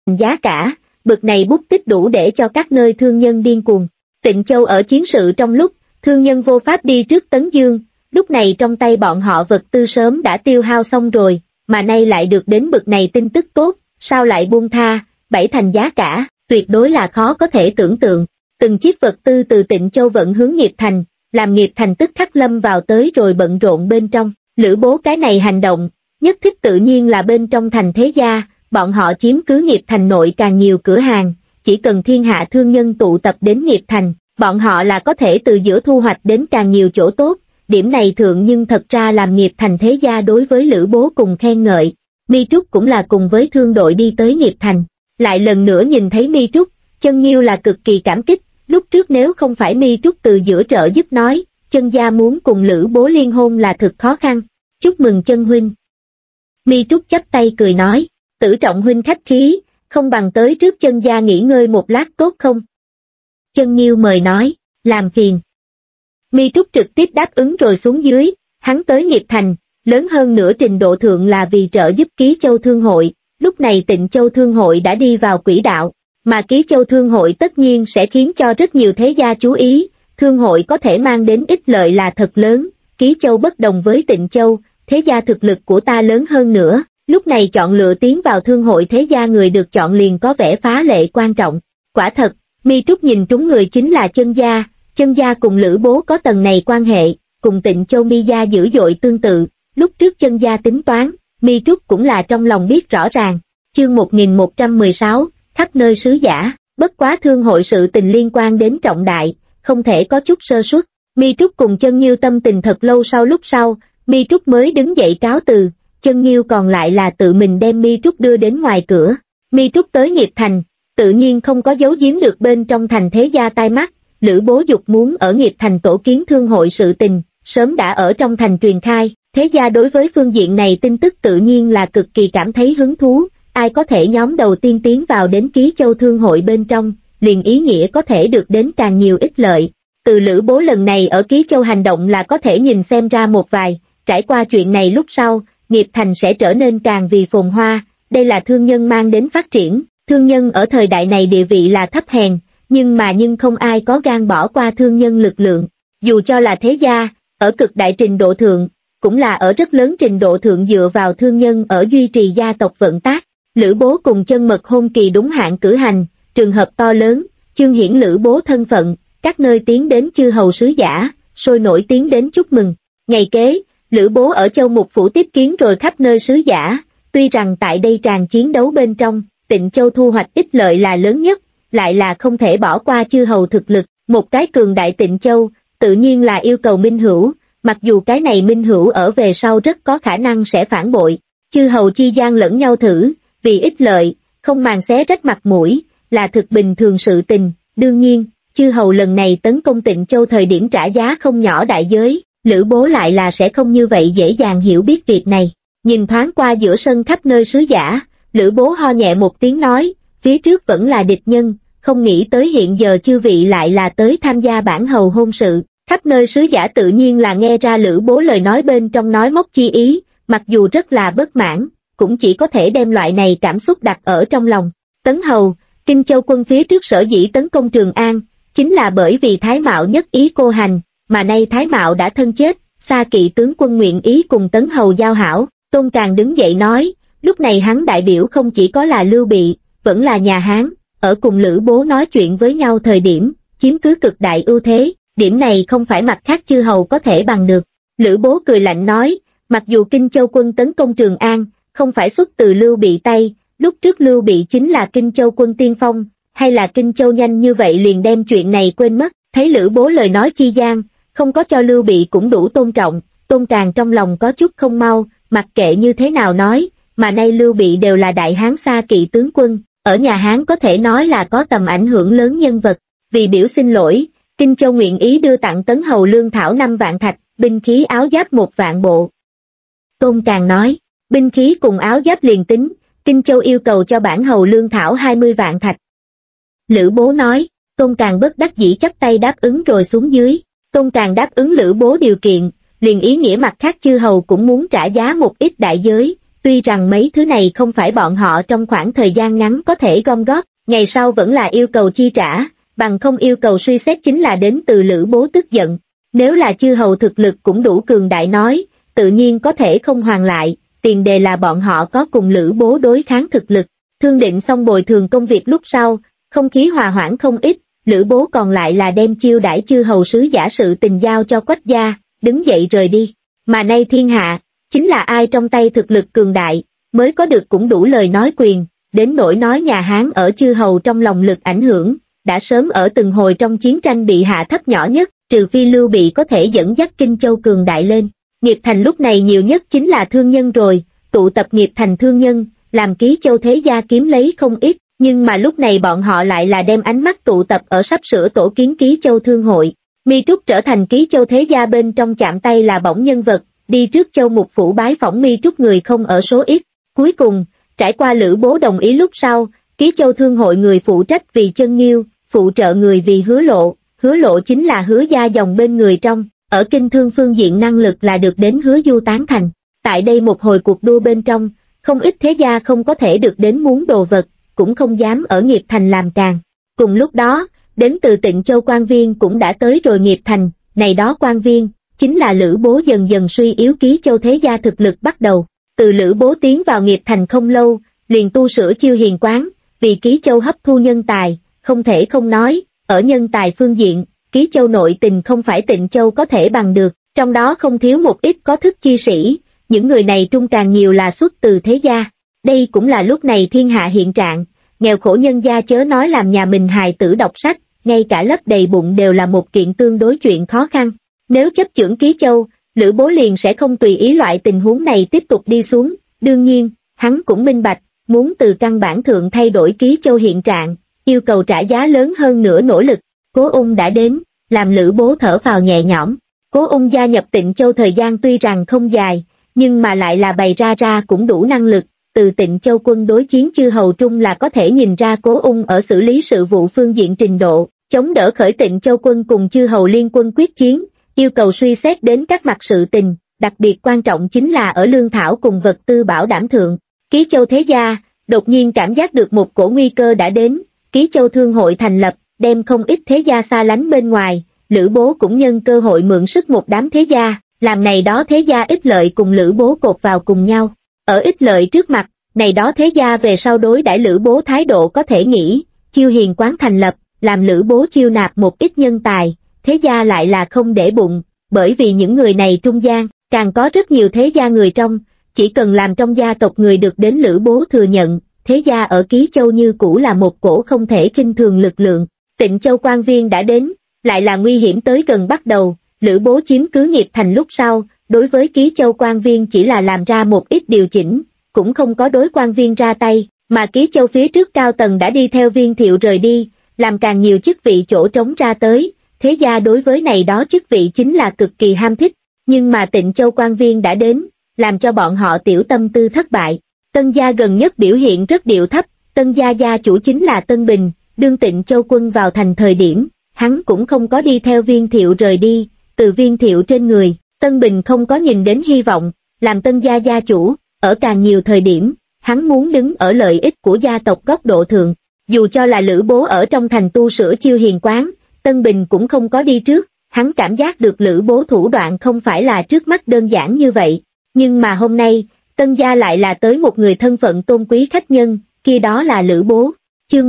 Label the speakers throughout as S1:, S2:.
S1: giá cả, bực này bút tích đủ để cho các nơi thương nhân điên cuồng. Tịnh Châu ở chiến sự trong lúc, thương nhân vô pháp đi trước Tấn Dương, lúc này trong tay bọn họ vật tư sớm đã tiêu hao xong rồi, mà nay lại được đến bực này tin tức tốt, sao lại buông tha, 7 thành giá cả, tuyệt đối là khó có thể tưởng tượng. Từng chiếc vật tư từ Tịnh Châu vận hướng Nghiệp Thành, làm Nghiệp Thành tức khắc lâm vào tới rồi bận rộn bên trong. Lữ Bố cái này hành động, nhất thích tự nhiên là bên trong thành thế gia, bọn họ chiếm cứ Nghiệp Thành nội càng nhiều cửa hàng, chỉ cần thiên hạ thương nhân tụ tập đến Nghiệp Thành, bọn họ là có thể từ giữa thu hoạch đến càng nhiều chỗ tốt. Điểm này thượng nhưng thật ra làm Nghiệp Thành thế gia đối với Lữ Bố cùng khen ngợi. Mi Trúc cũng là cùng với thương đội đi tới Nghiệp Thành, lại lần nữa nhìn thấy Mi Trúc, Chân Nhiêu là cực kỳ cảm kích. Lúc trước nếu không phải Mi Trúc từ giữa trợ giúp nói, Chân gia muốn cùng Lữ Bố liên hôn là thực khó khăn. Chúc mừng Chân huynh. Mi Trúc chắp tay cười nói, Tử Trọng huynh khách khí, không bằng tới trước Chân gia nghỉ ngơi một lát tốt không? Chân Nhiêu mời nói, làm phiền. Mi Trúc trực tiếp đáp ứng rồi xuống dưới, hắn tới Nghiệp Thành, lớn hơn nửa trình độ thượng là vì trợ giúp Ký Châu Thương hội, lúc này Tịnh Châu Thương hội đã đi vào quỹ đạo, mà Ký Châu Thương hội tất nhiên sẽ khiến cho rất nhiều thế gia chú ý, Thương hội có thể mang đến ích lợi là thật lớn, Ký Châu bất đồng với Tịnh Châu, thế gia thực lực của ta lớn hơn nữa, lúc này chọn lựa tiến vào Thương hội thế gia người được chọn liền có vẻ phá lệ quan trọng, quả thật, Mi Trúc nhìn trúng người chính là Chân gia cùng Lữ Bố có tầng này quan hệ, cùng Tịnh Châu Mi gia dữ dội tương tự, lúc trước Chân gia tính toán, Mi Trúc cũng là trong lòng biết rõ ràng. Chương 1116, khắp nơi sứ giả, bất quá thương hội sự tình liên quan đến trọng đại, không thể có chút sơ suất. Mi Trúc cùng Chân Nhiêu tâm tình thật lâu sau, Mi Trúc mới đứng dậy cáo từ, Chân Nhiêu còn lại là tự mình đem Mi Trúc đưa đến ngoài cửa. Mi Trúc tới Nghiệp Thành, tự nhiên không có giấu giếm được bên trong thành thế gia tai mắt. Lữ Bố dục muốn ở Nghiệp Thành tổ kiến thương hội sự tình, sớm đã ở trong thành truyền khai, thế gia đối với phương diện này tin tức tự nhiên là cực kỳ cảm thấy hứng thú, ai có thể nhóm đầu tiên tiến vào đến Ký Châu Thương hội bên trong, liền ý nghĩa có thể được đến càng nhiều ích lợi. Từ Lữ Bố lần này ở Ký Châu hành động là có thể nhìn xem ra một vài, trải qua chuyện này lúc sau, Nghiệp Thành sẽ trở nên càng vì phồn hoa, đây là thương nhân mang đến phát triển, thương nhân ở thời đại này địa vị là thấp hèn, nhưng không ai có gan bỏ qua thương nhân lực lượng, dù cho là thế gia, ở cực đại trình độ thượng, cũng là ở rất lớn trình độ thượng dựa vào thương nhân ở duy trì gia tộc vận tác. Lữ Bố cùng Chân Mật hôn kỳ đúng hạn cử hành, trường hợp to lớn, chương hiển Lữ Bố thân phận, các nơi tiến đến chư hầu sứ giả, sôi nổi tiến đến chúc mừng. Ngày kế, Lữ Bố ở Châu Mục Phủ tiếp kiến rồi khắp nơi sứ giả, tuy rằng tại đây tràn chiến đấu bên trong, Tịnh Châu thu hoạch ích lợi là lớn nhất, lại là không thể bỏ qua chư hầu thực lực, một cái cường đại Tịnh Châu, tự nhiên là yêu cầu minh hữu, mặc dù cái này minh hữu ở về sau rất có khả năng sẽ phản bội, chư hầu chi gian lẫn nhau thử, vì ích lợi, không màng xé rách mặt mũi, là thực bình thường sự tình, đương nhiên, chư hầu lần này tấn công Tịnh Châu thời điểm trả giá không nhỏ đại giới, Lữ Bố lại là sẽ không như vậy dễ dàng hiểu biết việc này, nhìn thoáng qua giữa sân khắp nơi sứ giả, Lữ Bố ho nhẹ một tiếng nói, phía trước vẫn là địch nhân, không nghĩ tới hiện giờ chư vị lại là tới tham gia bản hầu hôn sự, khắp nơi sứ giả tự nhiên là nghe ra Lữ Bố lời nói bên trong nói móc chi ý, mặc dù rất là bất mãn, cũng chỉ có thể đem loại này cảm xúc đặt ở trong lòng. Tấn hầu, Kinh Châu quân phía trước sở dĩ tấn công Trường An, chính là bởi vì Thái Mạo nhất ý cô hành, mà nay Thái Mạo đã thân chết, Xa Kỵ tướng quân nguyện ý cùng Tấn hầu giao hảo. Tôn Càng đứng dậy nói, lúc này hắn đại biểu không chỉ có là Lưu Bị, vẫn là nhà Hán, ở cùng Lữ Bố nói chuyện với nhau thời điểm, chiếm cứ cực đại ưu thế, điểm này không phải mặt khác chư hầu có thể bằng được. Lữ Bố cười lạnh nói, mặc dù Kinh Châu quân tấn công Trường An, không phải xuất từ Lưu Bị tay, lúc trước Lưu Bị chính là Kinh Châu quân tiên phong, hay là Kinh Châu nhanh như vậy liền đem chuyện này quên mất, thấy Lữ Bố lời nói chi gian, không có cho Lưu Bị cũng đủ tôn trọng, Tôn Càng trong lòng có chút không mau, mặc kệ như thế nào nói, mà nay Lưu Bị đều là đại Hán Xa Kỵ tướng quân, ở nhà Hán có thể nói là có tầm ảnh hưởng lớn nhân vật, vì biểu xin lỗi, Kinh Châu nguyện ý đưa tặng Tấn hầu lương thảo 5 vạn thạch, binh khí áo giáp 1 vạn bộ. Tôn Càng nói, binh khí cùng áo giáp liền tính, Kinh Châu yêu cầu cho bản hầu lương thảo 20 vạn thạch. Lữ Bố nói, Tôn Càng bất đắc dĩ chắp tay đáp ứng rồi xuống dưới, Tôn Càng đáp ứng Lữ Bố điều kiện, liền ý nghĩa mặt khác chư hầu cũng muốn trả giá một ít đại giới, Tuy rằng mấy thứ này không phải bọn họ trong khoảng thời gian ngắn có thể gom góp, ngày sau vẫn là yêu cầu chi trả, bằng không yêu cầu suy xét chính là đến từ Lữ Bố tức giận. Nếu là chư hầu thực lực cũng đủ cường đại nói, tự nhiên có thể không hoàn lại, tiền đề là bọn họ có cùng Lữ Bố đối kháng thực lực. Thương định xong bồi thường công việc lúc sau, không khí hòa hoãn không ít, Lữ Bố còn lại là đem chiêu đãi chư hầu sứ giả sự tình giao cho Quách gia, đứng dậy rời đi. Mà nay thiên hạ, chính là ai trong tay thực lực cường đại, mới có được cũng đủ lời nói quyền, đến nỗi nói nhà Hán ở chư hầu trong lòng lực ảnh hưởng, đã sớm ở từng hồi trong chiến tranh bị hạ thấp nhỏ nhất, trừ phi Lưu Bị có thể dẫn dắt Kinh Châu cường đại lên. Nghiệp thành lúc này nhiều nhất chính là thương nhân rồi, tụ tập nghiệp thành thương nhân, làm Ký Châu thế gia kiếm lấy không ít, nhưng mà lúc này bọn họ lại là đem ánh mắt tụ tập ở sắp sửa tổ kiến Ký Châu thương hội. Mi Trúc trở thành Ký Châu thế gia bên trong chạm tay là bổng nhân vật, đi trước Châu Mục phủ bái phỏng Mi Trúc người không ở số ít. Cuối cùng, trải qua Lữ Bố đồng ý lúc sau, Ký Châu thương hội người phụ trách vì Chân Nghiêu, phụ trợ người vì Hứa Lộ chính là Hứa gia dòng bên người trong, ở kinh thương phương diện năng lực là được đến Hứa Du tán thành. Tại đây một hồi cuộc đua bên trong, không ít thế gia không có thể được đến muốn đồ vật, cũng không dám ở nghiệp thành làm càng. Cùng lúc đó, đến từ Tịnh Châu quan viên cũng đã tới rồi nghiệp thành, này đó quan viên, chính là Lữ Bố dần dần suy yếu Ký Châu thế gia thực lực bắt đầu. Từ Lữ Bố tiến vào nghiệp thành không lâu, liền tu sửa chiêu hiền quán, vì Ký Châu hấp thu nhân tài, không thể không nói, ở nhân tài phương diện, Ký Châu nội tình không phải Tịnh Châu có thể bằng được, trong đó không thiếu một ít có thức chi sĩ, những người này trung càng nhiều là xuất từ thế gia. Đây cũng là lúc này thiên hạ hiện trạng, nghèo khổ nhân gia chớ nói làm nhà mình hài tử đọc sách, ngay cả lấp đầy bụng đều là một kiện tương đối chuyện khó khăn. Nếu chấp chưởng Ký Châu, Lữ Bố liền sẽ không tùy ý loại tình huống này tiếp tục đi xuống, đương nhiên, hắn cũng minh bạch, muốn từ căn bản thượng thay đổi Ký Châu hiện trạng, yêu cầu trả giá lớn hơn nữa nỗ lực. Cố Ung đã đến, làm Lữ Bố thở phào nhẹ nhõm. Cố Ung gia nhập Tịnh Châu thời gian tuy rằng không dài, nhưng mà lại là bày ra cũng đủ năng lực, từ Tịnh Châu quân đối chiến chư hầu trung là có thể nhìn ra Cố Ung ở xử lý sự vụ phương diện trình độ, chống đỡ khởi Tịnh Châu quân cùng chư hầu liên quân quyết chiến, yêu cầu suy xét đến các mặt sự tình, đặc biệt quan trọng chính là ở lương thảo cùng vật tư bảo đảm thượng. Ký Châu thế gia, đột nhiên cảm giác được một cổ nguy cơ đã đến, Ký Châu thương hội thành lập, đem không ít thế gia xa lánh bên ngoài, Lữ Bố cũng nhân cơ hội mượn sức một đám thế gia, làm này đó thế gia ích lợi cùng Lữ Bố cột vào cùng nhau. Ở ích lợi trước mặt, này đó thế gia về sau đối đãi Lữ Bố thái độ có thể nghĩ, chiêu hiền quán thành lập, làm Lữ Bố chiêu nạp một ít nhân tài, thế gia lại là không để bụng, bởi vì những người này trung gian, càng có rất nhiều thế gia người trong, chỉ cần làm trong gia tộc người được đến Lữ Bố thừa nhận, thế gia ở Ký Châu như cũ là một cổ không thể khinh thường lực lượng. Tịnh Châu quan viên đã đến, lại là nguy hiểm tới gần bắt đầu, Lữ Bố chiếm cứ nghiệp thành lúc sau, đối với Ký Châu quan viên chỉ là làm ra một ít điều chỉnh, cũng không có đối quan viên ra tay, mà Ký Châu phía trước cao tầng đã đi theo Viên Thiệu rời đi, làm càng nhiều chức vị chỗ trống ra tới, thế gia đối với này đó chức vị chính là cực kỳ ham thích, nhưng mà Tịnh Châu quan viên đã đến, làm cho bọn họ tiểu tâm tư thất bại. Tân gia gần nhất biểu hiện rất điệu thấp, Tân gia gia chủ chính là Tân Bình, đương Tịnh Châu quân vào thành thời điểm, hắn cũng không có đi theo Viên Thiệu rời đi, từ Viên Thiệu trên người, Tân Bình không có nhìn đến hy vọng, làm Tân gia gia chủ, ở càng nhiều thời điểm, hắn muốn đứng ở lợi ích của gia tộc góc độ thượng, dù cho là Lữ Bố ở trong thành tu sửa chiêu hiền quán, Tân Bình cũng không có đi trước, hắn cảm giác được Lữ Bố thủ đoạn không phải là trước mắt đơn giản như vậy, nhưng mà hôm nay, Tân gia lại là tới một người thân phận tôn quý khách nhân, kia đó là Lữ Bố. Chương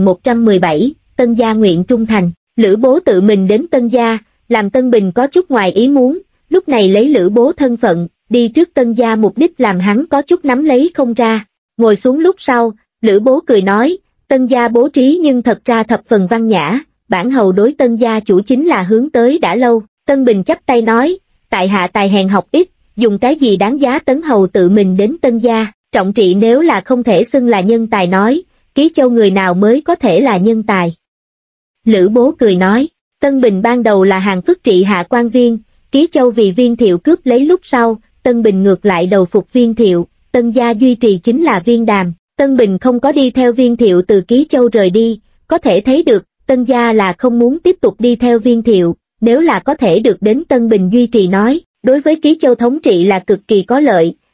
S1: 1117, Tân gia nguyện trung thành, Lữ Bố tự mình đến Tân gia, làm Tân Bình có chút ngoài ý muốn, lúc này lấy Lữ Bố thân phận, đi trước Tân gia mục đích làm hắn có chút nắm lấy không ra. Ngồi xuống lúc sau, Lữ Bố cười nói, Tân gia bố trí nhưng thật ra thập phần văn nhã, bản hầu đối Tân gia chủ chính là hướng tới đã lâu. Tân Bình chắp tay nói, tại hạ tài hèn học ít, dùng cái gì đáng giá Tấn hầu tự mình đến Tân gia, trọng trị nếu là không thể xưng là nhân tài nói, Ký Châu người nào mới có thể là nhân tài. Lữ Bố cười nói, Tân Bình ban đầu là hàng phức trị hạ quan viên, Ký Châu vì Viên Thiệu cướp lấy lúc sau, Tân Bình ngược lại đầu phục Viên Thiệu, Tân gia duy trì chính là Viên Đàm, Tân Bình không có đi theo Viên Thiệu từ Ký Châu rời đi, có thể thấy được, Tân gia là không muốn tiếp tục đi theo Viên Thiệu, nếu là có thể được đến Tân Bình duy trì nói, đối với Ký Châu thống trị là cực kỳ có lợi,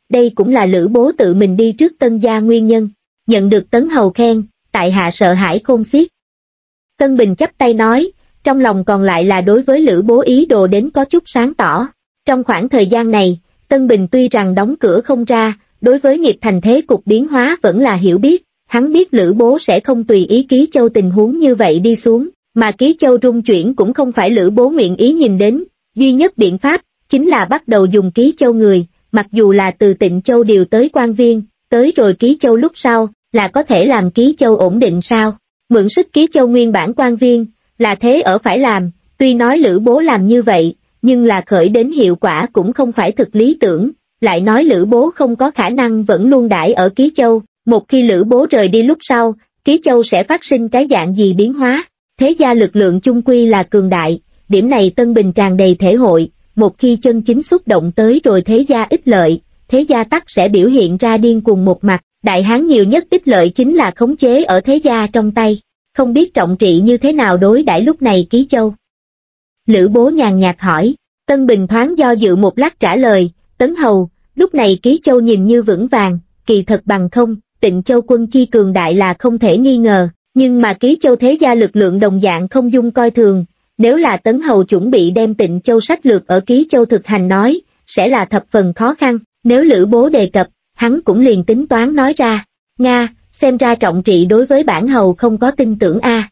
S1: đây cũng là Lữ Bố tự mình đi trước Tân gia nguyên nhân. Nhận được Tấn hầu khen, tại hạ sợ hãi khôn xiết. Tân Bình chắp tay nói, trong lòng còn lại là đối với Lữ Bố ý đồ đến có chút sáng tỏ. Trong khoảng thời gian này, Tân Bình tuy rằng đóng cửa không ra, đối với nghiệp thành thế cục biến hóa vẫn là hiểu biết, hắn biết Lữ Bố sẽ không tùy ý Ký Châu tình huống như vậy đi xuống, mà Ký Châu rung chuyển cũng không phải Lữ Bố nguyện ý nhìn đến, duy nhất biện pháp, chính là bắt đầu dùng Ký Châu người, mặc dù là từ Tịnh Châu điều tới quan viên, tới rồi Ký Châu lúc sau, là có thể làm Ký Châu ổn định sao? Mượn sức Ký Châu nguyên bản quan viên, là thế ở phải làm, tuy nói Lữ Bố làm như vậy, nhưng là khởi đến hiệu quả cũng không phải thực lý tưởng, lại nói Lữ Bố không có khả năng vẫn luôn đãi ở Ký Châu, một khi Lữ Bố rời đi lúc sau, Ký Châu sẽ phát sinh cái dạng gì biến hóa, thế gia lực lượng chung quy là cường đại, điểm này Tân Bình tràn đầy thể hội, một khi chân chính xúc động tới rồi thế gia ích lợi, thế gia tắc sẽ biểu hiện ra điên cuồng một mặt, đại hán nhiều nhất ích lợi chính là khống chế ở thế gia trong tay, không biết Trọng Trị như thế nào đối đãi lúc này Ký Châu. Lữ Bố nhàn nhạt hỏi, Tân Bình thoáng do dự một lát trả lời, Tấn hầu, lúc này Ký Châu nhìn như vững vàng, kỳ thật bằng không, Tịnh Châu quân chi cường đại là không thể nghi ngờ, nhưng mà Ký Châu thế gia lực lượng đồng dạng không dung coi thường, nếu là Tấn hầu chuẩn bị đem Tịnh Châu sách lược ở Ký Châu thực hành nói, sẽ là thập phần khó khăn, nếu Lữ Bố đề cập, hắn cũng liền tính toán nói ra, Nga, xem ra Trọng Trị đối với bản hầu không có tin tưởng a.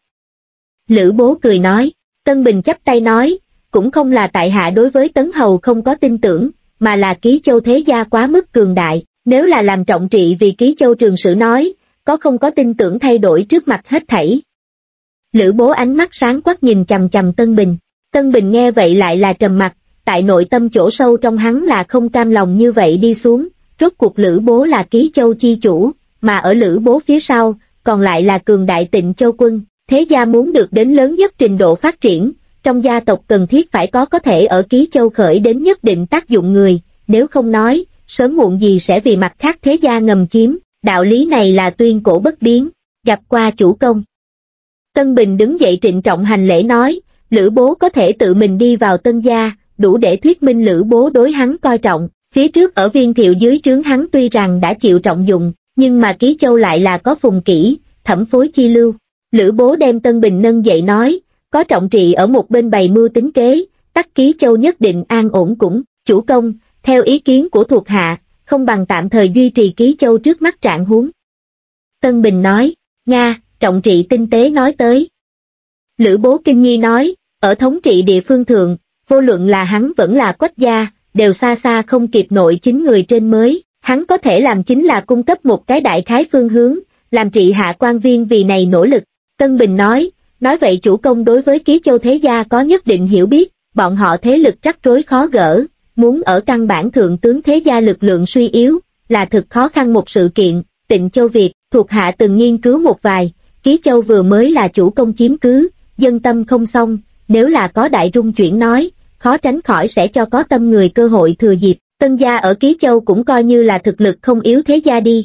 S1: Lữ Bố cười nói, Tân Bình chắp tay nói, cũng không là tại hạ đối với Tấn hầu không có tin tưởng, mà là Ký Châu thế gia quá mức cường đại, nếu là làm Trọng Trị vì Ký Châu trường sử nói, có không có tin tưởng thay đổi trước mặt hết thảy. Lữ Bố ánh mắt sáng quắc nhìn chằm chằm Tân Bình, Tân Bình nghe vậy lại là trầm mặt, tại nội tâm chỗ sâu trong hắn là không cam lòng như vậy đi xuống, rốt cuộc Lữ Bố là Ký Châu chi chủ, mà ở Lữ Bố phía sau, còn lại là cường đại Tịnh Châu quân, thế gia muốn được đến lớn nhất trình độ phát triển, trong gia tộc cần thiết phải có thể ở Ký Châu khởi đến nhất định tác dụng người, nếu không nói, sớm muộn gì sẽ vì mặt khác thế gia ngầm chiếm, đạo lý này là tuyên cổ bất biến, gặp qua chủ công. Tân Bình đứng dậy trịnh trọng hành lễ nói, Lữ Bố có thể tự mình đi vào Tân gia, đủ để thuyết minh Lữ Bố đối hắn coi trọng, phía trước ở Viên Thiệu dưới trướng hắn tuy rằng đã chịu trọng dụng, nhưng mà Ký Châu lại là có Phùng Kỷ, Thẩm Phối chi lưu. Lữ Bố đem Tân Bình nâng dậy nói, có Trọng Trị ở một bên bày mưu tính kế, tắc Ký Châu nhất định an ổn cũng, chủ công, theo ý kiến của thuộc hạ, không bằng tạm thời duy trì Ký Châu trước mắt trạng huống. Tân Bình nói, Nga, Trọng Trị tinh tế nói tới. Lữ Bố kinh nghi nói, ở thống trị địa phương thượng, vô luận là hắn vẫn là Quách gia, đều xa xa không kịp nội chính người trên mới, hắn có thể làm chính là cung cấp một cái đại khái phương hướng, làm trị hạ quan viên vì này nỗ lực. Tân Bình nói vậy chủ công đối với Ký Châu thế gia có nhất định hiểu biết, bọn họ thế lực rắc rối khó gỡ, muốn ở căn bản thượng tướng thế gia lực lượng suy yếu, là thực khó khăn một sự kiện. Tịnh Châu Việt, thuộc hạ từng nghiên cứu một vài, Ký Châu vừa mới là chủ công chiếm cứ, dân tâm không xong, nếu là có đại rung chuyển nói, khó tránh khỏi sẽ cho có tâm người cơ hội thừa dịp, Tân gia ở Ký Châu cũng coi như là thực lực không yếu thế gia đi.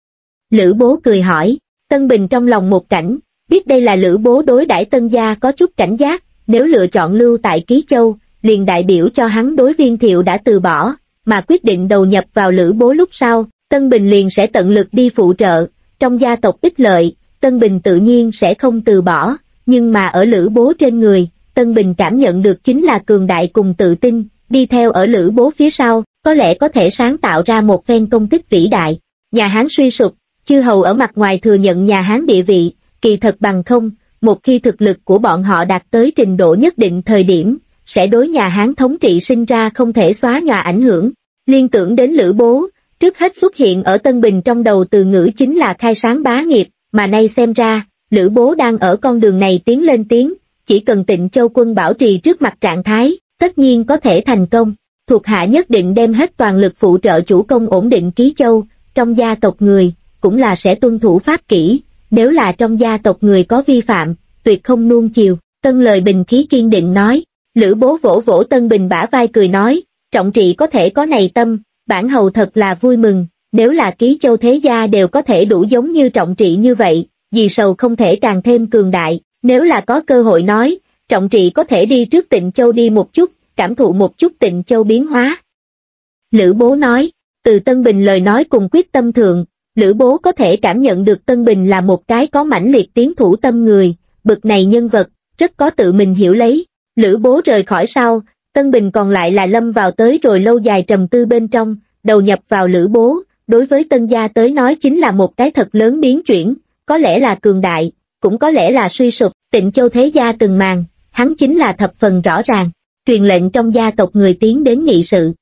S1: Lữ Bố cười hỏi, Tân Bình trong lòng một cảnh, biết đây là Lữ Bố đối đãi Tân gia có chút cảnh giác, nếu lựa chọn lưu tại Ký Châu, liền đại biểu cho hắn đối Viên Thiệu đã từ bỏ, mà quyết định đầu nhập vào Lữ Bố lúc sau, Tân Bình liền sẽ tận lực đi phụ trợ, trong gia tộc ích lợi, Tân Bình tự nhiên sẽ không từ bỏ, nhưng mà ở Lữ Bố trên người, Tân Bình cảm nhận được chính là cường đại cùng tự tin, đi theo ở Lữ Bố phía sau, có lẽ có thể sáng tạo ra một phen công tích vĩ đại. Nhà Hán suy sụp, chư hầu ở mặt ngoài thừa nhận nhà Hán địa vị, kỳ thật bằng không, một khi thực lực của bọn họ đạt tới trình độ nhất định thời điểm, sẽ đối nhà Hán thống trị sinh ra không thể xóa nhòa ảnh hưởng. Liên tưởng đến Lữ Bố, trước hết xuất hiện ở Tân Bình trong đầu từ ngữ chính là khai sáng bá nghiệp, mà nay xem ra, Lữ Bố đang ở con đường này tiến lên tiến, chỉ cần Tịnh Châu quân bảo trì trước mặt trạng thái, tất nhiên có thể thành công. Thuộc hạ nhất định đem hết toàn lực phụ trợ chủ công ổn định Ký Châu, trong gia tộc người, cũng là sẽ tuân thủ pháp kỷ, nếu là trong gia tộc người có vi phạm, tuyệt không nuông chiều. Tân lời bình khí kiên định nói, Lữ Bố vỗ vỗ Tân Bình bả vai cười nói, Trọng Trị có thể có này tâm, bản hầu thật là vui mừng, nếu là Ký Châu thế gia đều có thể đủ giống như Trọng Trị như vậy, vì sầu không thể càng thêm cường đại, nếu là có cơ hội nói, Trọng Trị có thể đi trước Tịnh Châu đi một chút, cảm thụ một chút Tịnh Châu biến hóa. Lữ Bố nói, Từ Tân Bình lời nói cùng quyết tâm thượng, Lữ Bố có thể cảm nhận được Tân Bình là một cái có mãnh liệt tiến thủ tâm người, bực này nhân vật, rất có tự mình hiểu lấy. Lữ Bố rời khỏi sau, Tân Bình còn lại là lâm vào tới rồi lâu dài trầm tư bên trong, đầu nhập vào Lữ Bố, đối với Tân gia tới nói chính là một cái thật lớn biến chuyển, có lẽ là cường đại, cũng có lẽ là suy sụp. Tịnh Châu thế gia từng màn, hắn chính là thập phần rõ ràng, truyền lệnh trong gia tộc người tiến đến nghị sự.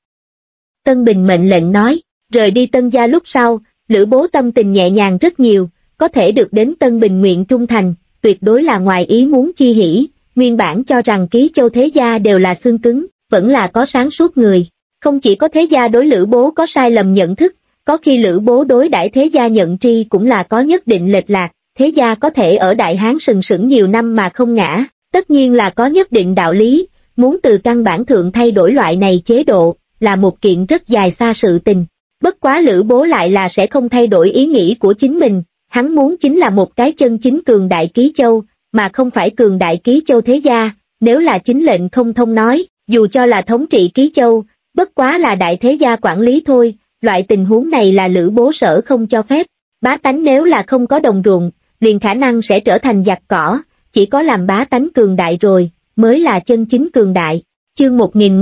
S1: Tân Bình mệnh lệnh nói, rời đi Tân gia lúc sau, Lữ Bố tâm tình nhẹ nhàng rất nhiều, có thể được đến Tân Bình nguyện trung thành, tuyệt đối là ngoài ý muốn chi hỉ. Nguyên bản cho rằng Ký Châu thế gia đều là xương cứng, vẫn là có sáng suốt người. Không chỉ có thế gia đối Lữ Bố có sai lầm nhận thức, có khi Lữ Bố đối đãi thế gia nhận tri cũng là có nhất định lệch lạc. Thế gia có thể ở Đại Hán sừng sững nhiều năm mà không ngã, tất nhiên là có nhất định đạo lý, muốn từ căn bản thượng thay đổi loại này chế độ, là một kiện rất dài xa sự tình. Bất quá Lữ Bố lại là sẽ không thay đổi ý nghĩ của chính mình, hắn muốn chính là một cái chân chính cường đại Ký Châu, mà không phải cường đại Ký Châu thế gia. Nếu là chính lệnh không thông nói, dù cho là thống trị Ký Châu, bất quá là đại thế gia quản lý thôi, loại tình huống này là Lữ Bố sở không cho phép. Bá tánh nếu là không có đồng ruộng, liền khả năng sẽ trở thành giặc cỏ, chỉ có làm bá tánh cường đại rồi, mới là chân chính cường đại. Chương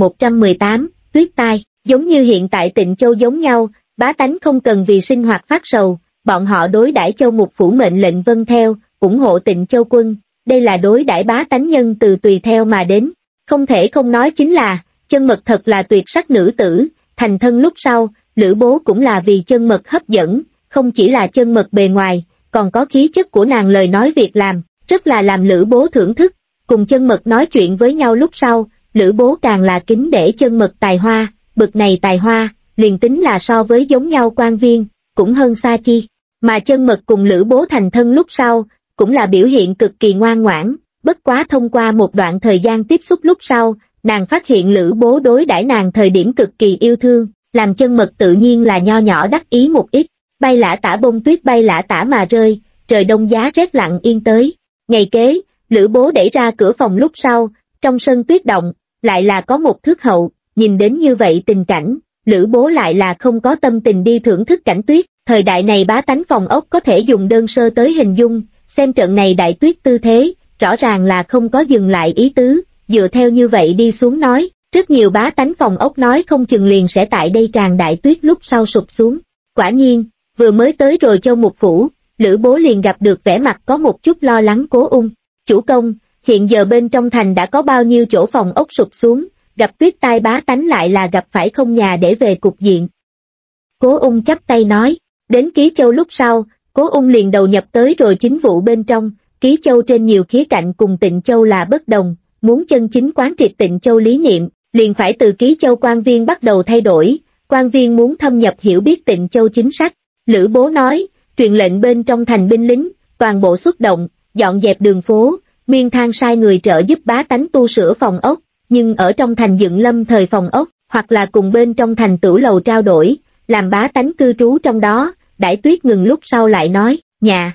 S1: 1118, Tuyết Tai, giống như hiện tại Tịnh Châu giống nhau, bá tánh không cần vì sinh hoạt phát sầu, bọn họ đối đãi Châu Mục Phủ mệnh lệnh vâng theo, ủng hộ Tịnh Châu quân, đây là đối đãi bá tánh nhân từ tùy theo mà đến. Không thể không nói chính là, Chân Mật thật là tuyệt sắc nữ tử, thành thân lúc sau, Lữ Bố cũng là vì Chân Mật hấp dẫn, không chỉ là Chân Mật bề ngoài, còn có khí chất của nàng lời nói việc làm, rất là làm Lữ Bố thưởng thức. Cùng Chân Mật nói chuyện với nhau lúc sau, Lữ Bố càng là kính để Chân Mật tài hoa, bực này tài hoa, liền tính là so với giống nhau quan viên, cũng hơn xa chi. Mà Chân Mật cùng Lữ Bố thành thân lúc sau, cũng là biểu hiện cực kỳ ngoan ngoãn, bất quá thông qua một đoạn thời gian tiếp xúc lúc sau, nàng phát hiện Lữ Bố đối đãi nàng thời điểm cực kỳ yêu thương, làm Chân Mật tự nhiên là nho nhỏ đắc ý một ít. Bay lả tả bông tuyết bay lả tả mà rơi, trời đông giá rét lặng yên tới. Ngày kế, Lữ Bố đẩy ra cửa phòng lúc sau, trong sân tuyết động, lại là có một thước hậu, nhìn đến như vậy tình cảnh, Lữ Bố lại là không có tâm tình đi thưởng thức cảnh tuyết. Thời đại này bá tánh phòng ốc có thể dùng đơn sơ tới hình dung, xem trận này đại tuyết tư thế, rõ ràng là không có dừng lại ý tứ, dựa theo như vậy đi xuống nói, rất nhiều bá tánh phòng ốc nói không chừng liền sẽ tại đây tràn đại tuyết lúc sau sụp xuống. Quả nhiên, vừa mới tới rồi Châu Mục Phủ, Lữ Bố liền gặp được vẻ mặt có một chút lo lắng Cố Ung. Chủ công, hiện giờ bên trong thành đã có bao nhiêu chỗ phòng ốc sụp xuống, gặp tuyết tai bá tánh lại là gặp phải không nhà để về cục diện. Cố Ung chắp tay nói, đến Ký Châu lúc sau, Cố Ung liền đầu nhập tới rồi chính vụ bên trong, Ký Châu trên nhiều khía cạnh cùng Tịnh Châu là bất đồng, muốn chân chính quán triệt Tịnh Châu lý niệm, liền phải từ Ký Châu quan viên bắt đầu thay đổi, quan viên muốn thâm nhập hiểu biết Tịnh Châu chính sách. Lữ Bố nói, truyền lệnh bên trong thành binh lính, toàn bộ xuất động, dọn dẹp đường phố, Nguyên Thang sai người trợ giúp bá tánh tu sửa phòng ốc, nhưng ở trong thành dựng lâm thời phòng ốc, hoặc là cùng bên trong thành tửu lầu trao đổi, làm bá tánh cư trú trong đó. Đãi tuyết ngừng lúc sau lại nói, nhà.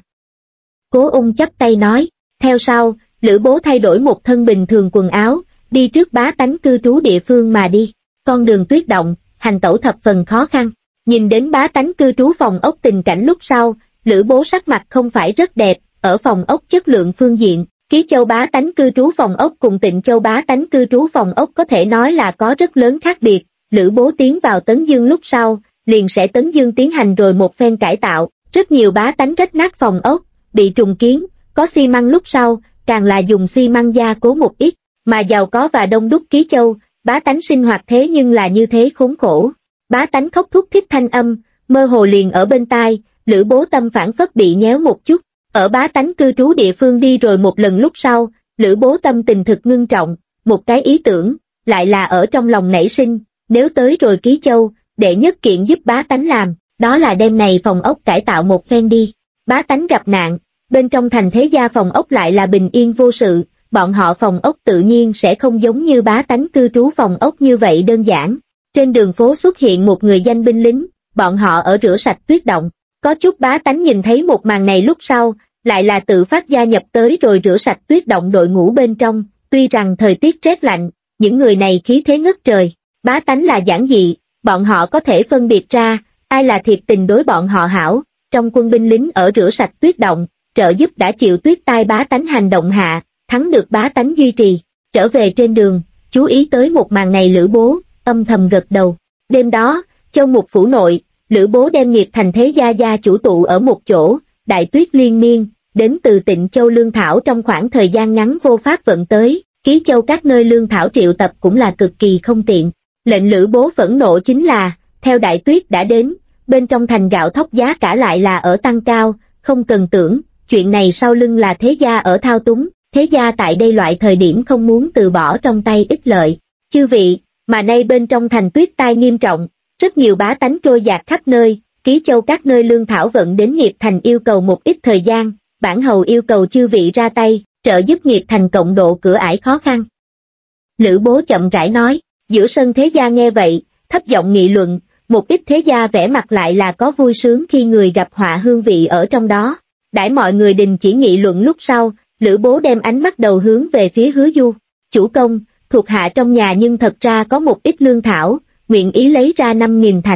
S1: Cố Ung chắp tay nói, theo sau, Lữ Bố thay đổi một thân bình thường quần áo, đi trước bá tánh cư trú địa phương mà đi. Con đường tuyết động, hành tẩu thập phần khó khăn. Nhìn đến bá tánh cư trú phòng ốc tình cảnh lúc sau, Lữ Bố sắc mặt không phải rất đẹp, ở phòng ốc chất lượng phương diện, Ký Châu bá tánh cư trú phòng ốc cùng Tịnh Châu bá tánh cư trú phòng ốc có thể nói là có rất lớn khác biệt. Lữ Bố tiến vào Tấn Dương lúc sau, liền sẽ Tấn Dương tiến hành rồi một phen cải tạo, rất nhiều bá tánh rách nát phòng ốc, bị trùng kiến, có xi măng lúc sau, càng là dùng xi măng gia cố một ít, mà giàu có và đông đúc Ký Châu, bá tánh sinh hoạt thế nhưng là như thế khốn khổ. Bá tánh khóc thút thít thanh âm, mơ hồ liền ở bên tai, Lữ Bố tâm phản phất bị nhéo một chút, ở bá tánh cư trú địa phương đi rồi một lần lúc sau, Lữ Bố tâm tình thực ngưng trọng, một cái ý tưởng, lại là ở trong lòng nảy sinh, nếu tới rồi Ký Châu, đệ nhất kiện giúp bá tánh làm, đó là đem này phòng ốc cải tạo một phen đi. Bá tánh gặp nạn, bên trong thành thế gia phòng ốc lại là bình yên vô sự, bọn họ phòng ốc tự nhiên sẽ không giống như bá tánh cư trú phòng ốc như vậy đơn giản. Trên đường phố xuất hiện một người danh binh lính, bọn họ ở rửa sạch tuyết động. Có chút bá tánh nhìn thấy một màn này lúc sau, lại là tự phát gia nhập tới rồi rửa sạch tuyết động đội ngũ bên trong. Tuy rằng thời tiết rét lạnh, những người này khí thế ngất trời. Bá tánh là giản dị, bọn họ có thể phân biệt ra, ai là thiệt tình đối bọn họ hảo, trong quân binh lính ở rửa sạch tuyết động, trợ giúp đã chịu tuyết tai bá tánh hành động hạ, thắng được bá tánh duy trì. Trở về trên đường, chú ý tới một màn này Lữ Bố, âm thầm gật đầu. Đêm đó, Châu Mục phủ nội, Lữ Bố đem Nghiệp Thành thế gia chủ tụ ở một chỗ, đại tuyết liên miên, đến từ Tịnh Châu lương thảo trong khoảng thời gian ngắn vô pháp vận tới, Ký Châu các nơi lương thảo triệu tập cũng là cực kỳ không tiện. Lệnh Lữ Bố phẫn nộ chính là, theo đại tuyết đã đến, bên trong thành gạo thóc giá cả lại là ở tăng cao, không cần tưởng, chuyện này sau lưng là thế gia ở thao túng, thế gia tại đây loại thời điểm không muốn từ bỏ trong tay ích lợi. Chư vị, mà nay bên trong thành tuyết tai nghiêm trọng, rất nhiều bá tánh trôi dạt khắp nơi, Ký Châu các nơi lương thảo vận đến Nghiệp Thành yêu cầu một ít thời gian, bản hầu yêu cầu chư vị ra tay, trợ giúp Nghiệp Thành cộng độ cửa ải khó khăn. Lữ Bố chậm rãi nói, giữa sân thế gia nghe vậy, thấp giọng nghị luận, một ít thế gia vẻ mặt lại là có vui sướng khi người gặp họa hương vị ở trong đó. Đãi mọi người đình chỉ nghị luận lúc sau, Lữ Bố đem ánh mắt đầu hướng về phía Hứa Du. Chủ công, thuộc hạ trong nhà nhưng thật ra có một ít lương thảo, nguyện ý lấy ra 5.000 thạch.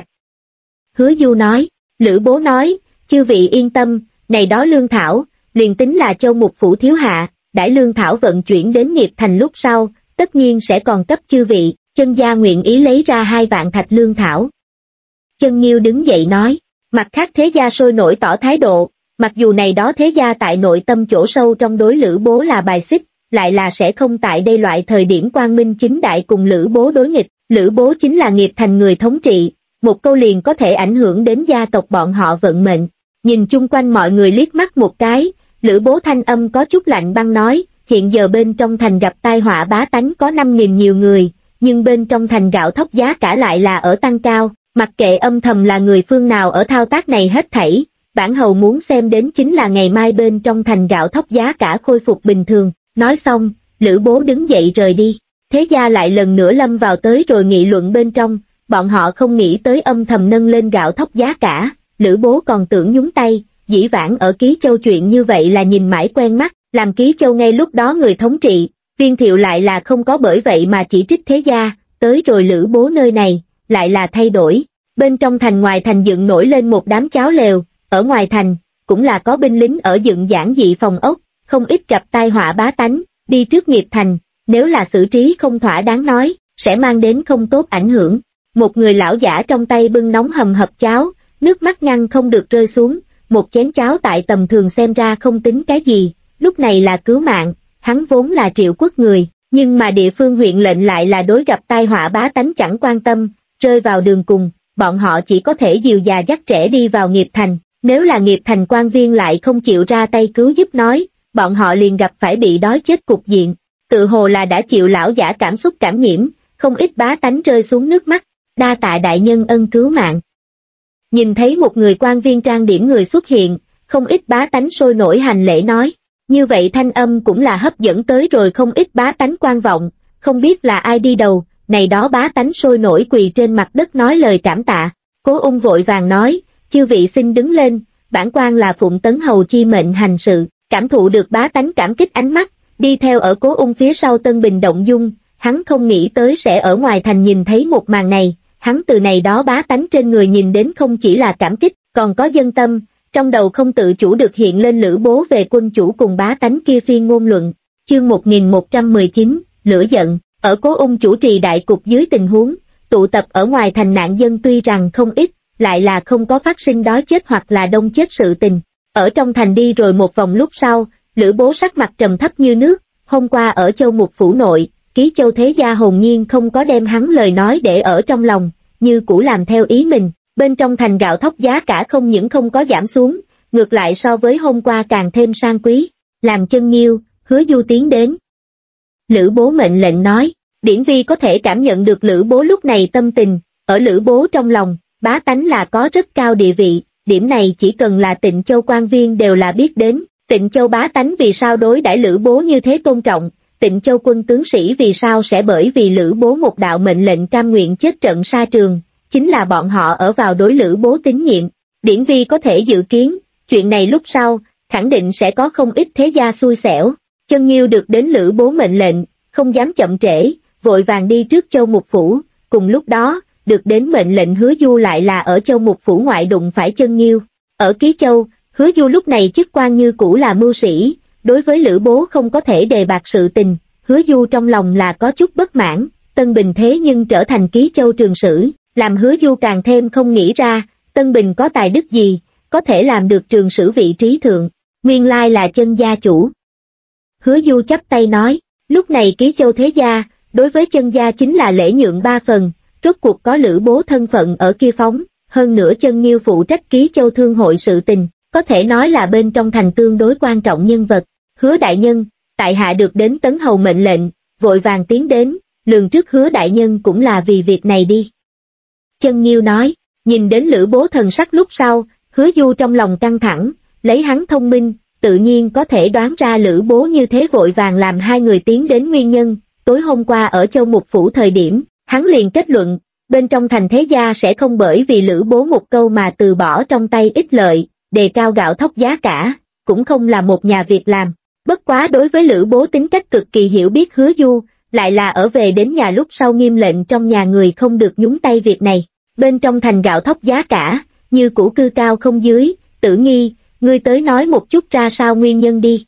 S1: Hứa Du nói, Lữ Bố nói, chư vị yên tâm, này đó lương thảo, liền tính là Châu Mục phủ thiếu hạ, đãi lương thảo vận chuyển đến Nghiệp Thành lúc sau, tất nhiên sẽ còn cấp chư vị, Chân gia nguyện ý lấy ra 2 vạn thạch lương thảo. Chân Nghiêu đứng dậy nói, mặt khác thế gia sôi nổi tỏ thái độ, mặc dù này đó thế gia tại nội tâm chỗ sâu trong đối Lữ Bố là bài xích, lại là sẽ không tại đây loại thời điểm quang minh chính đại cùng Lữ Bố đối nghịch. Lữ Bố chính là Nghiệp Thành người thống trị, một câu liền có thể ảnh hưởng đến gia tộc bọn họ vận mệnh. Nhìn chung quanh mọi người liếc mắt một cái, Lữ Bố thanh âm có chút lạnh băng nói, hiện giờ bên trong thành gặp tai họa bá tánh có 5.000 nhiều người, nhưng bên trong thành gạo thóc giá cả lại là ở tăng cao, mặc kệ âm thầm là người phương nào ở thao tác này hết thảy, bản hầu muốn xem đến chính là ngày mai bên trong thành gạo thóc giá cả khôi phục bình thường. Nói xong, Lữ Bố đứng dậy rời đi. Thế gia lại lần nữa lâm vào tới rồi nghị luận bên trong, bọn họ không nghĩ tới âm thầm nâng lên gạo thóc giá cả, Lữ Bố còn tưởng nhúng tay, dĩ vãng ở Ký Châu chuyện như vậy là nhìn mãi quen mắt, làm Ký Châu ngay lúc đó người thống trị, Viên Thiệu lại là không có bởi vậy mà chỉ trích thế gia, tới rồi Lữ Bố nơi này, lại là thay đổi. Bên trong thành ngoài thành dựng nổi lên một đám cháo lều, ở ngoài thành, cũng là có binh lính ở dựng giản dị phòng ốc, không ít gặp tai họa bá tánh, đi trước Nghiệp Thành, nếu là xử trí không thỏa đáng nói, sẽ mang đến không tốt ảnh hưởng. Một người lão giả trong tay bưng nóng hầm hập cháo, nước mắt ngăn không được rơi xuống, một chén cháo tại tầm thường xem ra không tính cái gì, lúc này là cứu mạng, hắn vốn là Triệu Quốc người, nhưng mà địa phương huyện lệnh lại là đối gặp tai họa bá tánh chẳng quan tâm, rơi vào đường cùng, bọn họ chỉ có thể dìu già dắt trẻ đi vào Nghiệp Thành, nếu là Nghiệp Thành quan viên lại không chịu ra tay cứu giúp nói, bọn họ liền gặp phải bị đói chết cục diện. Tự hồ là đã chịu lão giả cảm xúc cảm nhiễm, không ít bá tánh rơi xuống nước mắt, đa tạ đại nhân ân cứu mạng. Nhìn thấy một người quan viên trang điểm người xuất hiện, không ít bá tánh sôi nổi hành lễ nói, như vậy thanh âm cũng là hấp dẫn tới rồi không ít bá tánh quan vọng, không biết là ai đi đầu, này đó bá tánh sôi nổi quỳ trên mặt đất nói lời cảm tạ. Cố Ung vội vàng nói, chư vị xin đứng lên, bản quan là Phụng Tấn Hầu chi mệnh hành sự, cảm thụ được bá tánh cảm kích ánh mắt. Đi theo ở Cố Ung phía sau Tân Bình động dung, hắn không nghĩ tới sẽ ở ngoài thành nhìn thấy một màn này, hắn từ này đó bá tánh trên người nhìn đến không chỉ là cảm kích, còn có dân tâm, trong đầu không tự chủ được hiện lên Lữ Bố về quân chủ cùng bá tánh kia phiên ngôn luận. Chương 1119, lửa giận, ở Cố Ung chủ trì đại cục dưới tình huống, tụ tập ở ngoài thành nạn dân tuy rằng không ít, lại là không có phát sinh đói chết hoặc là đông chết sự tình. Ở trong thành đi rồi một vòng lúc sau, Lữ Bố sắc mặt trầm thấp như nước, hôm qua ở Châu Mục phủ nội, Ký Châu thế gia hồn nhiên không có đem hắn lời nói để ở trong lòng, như cũ làm theo ý mình, bên trong thành gạo thóc giá cả không những không có giảm xuống, ngược lại so với hôm qua càng thêm sang quý, làm Chân Nghiêu, Hứa Du tiến đến. Lữ Bố mệnh lệnh nói, Điển Vi có thể cảm nhận được Lữ Bố lúc này tâm tình, ở Lữ Bố trong lòng, bá tánh là có rất cao địa vị, điểm này chỉ cần là Tịnh Châu quan viên đều là biết đến. Tịnh Châu bá tánh vì sao đối đãi Lữ Bố như thế tôn trọng, Tịnh Châu quân tướng sĩ vì sao sẽ bởi vì Lữ Bố một đạo mệnh lệnh cam nguyện chết trận sa trường, chính là bọn họ ở vào đối Lữ Bố tín nhiệm. Điển Vi có thể dự kiến, chuyện này lúc sau, khẳng định sẽ có không ít thế gia xui xẻo. Chân Nghiêu được đến Lữ Bố mệnh lệnh, không dám chậm trễ, vội vàng đi trước Châu Mục phủ, cùng lúc đó, được đến mệnh lệnh Hứa Du lại là ở Châu Mục phủ ngoại đụng phải Chân Nghiêu. Ở Ký Châu, Hứa Du lúc này chức quan như cũ là mưu sĩ, đối với Lữ Bố không có thể đề bạt sự tình, Hứa Du trong lòng là có chút bất mãn, Tân Bình thế nhưng trở thành Ký Châu trường sử, làm Hứa Du càng thêm không nghĩ ra, Tân Bình có tài đức gì, có thể làm được trường sử vị trí thượng, nguyên lai là Chân gia chủ. Hứa Du chắp tay nói, lúc này Ký Châu thế gia, đối với Chân gia chính là lễ nhượng 3 phần, rốt cuộc có Lữ Bố thân phận ở kia phóng, hơn nữa Chân Nghiêu phụ trách Ký Châu thương hội sự tình, có thể nói là bên trong thành tương đối quan trọng nhân vật. Hứa đại nhân, tại hạ được đến Tấn Hầu mệnh lệnh, vội vàng tiến đến, lường trước Hứa đại nhân cũng là vì việc này đi. Chân Nghiêu nói, nhìn đến Lữ Bố thần sắc lúc sau, Hứa Du trong lòng căng thẳng, lấy hắn thông minh, tự nhiên có thể đoán ra Lữ Bố như thế vội vàng làm hai người tiến đến nguyên nhân. Tối hôm qua ở Châu Mục phủ thời điểm, hắn liền kết luận, bên trong thành thế gia sẽ không bởi vì Lữ Bố một câu mà từ bỏ trong tay ích lợi, đề cao gạo thóc giá cả, cũng không là một nhà việc làm. Bất quá đối với Lữ Bố tính cách cực kỳ hiểu biết Hứa Du, lại là ở về đến nhà lúc sau nghiêm lệnh trong nhà người không được nhúng tay việc này. Bên trong thành gạo thóc giá cả, như cũ cư cao không dưới, Tử Nghi, ngươi tới nói một chút ra sao nguyên nhân đi.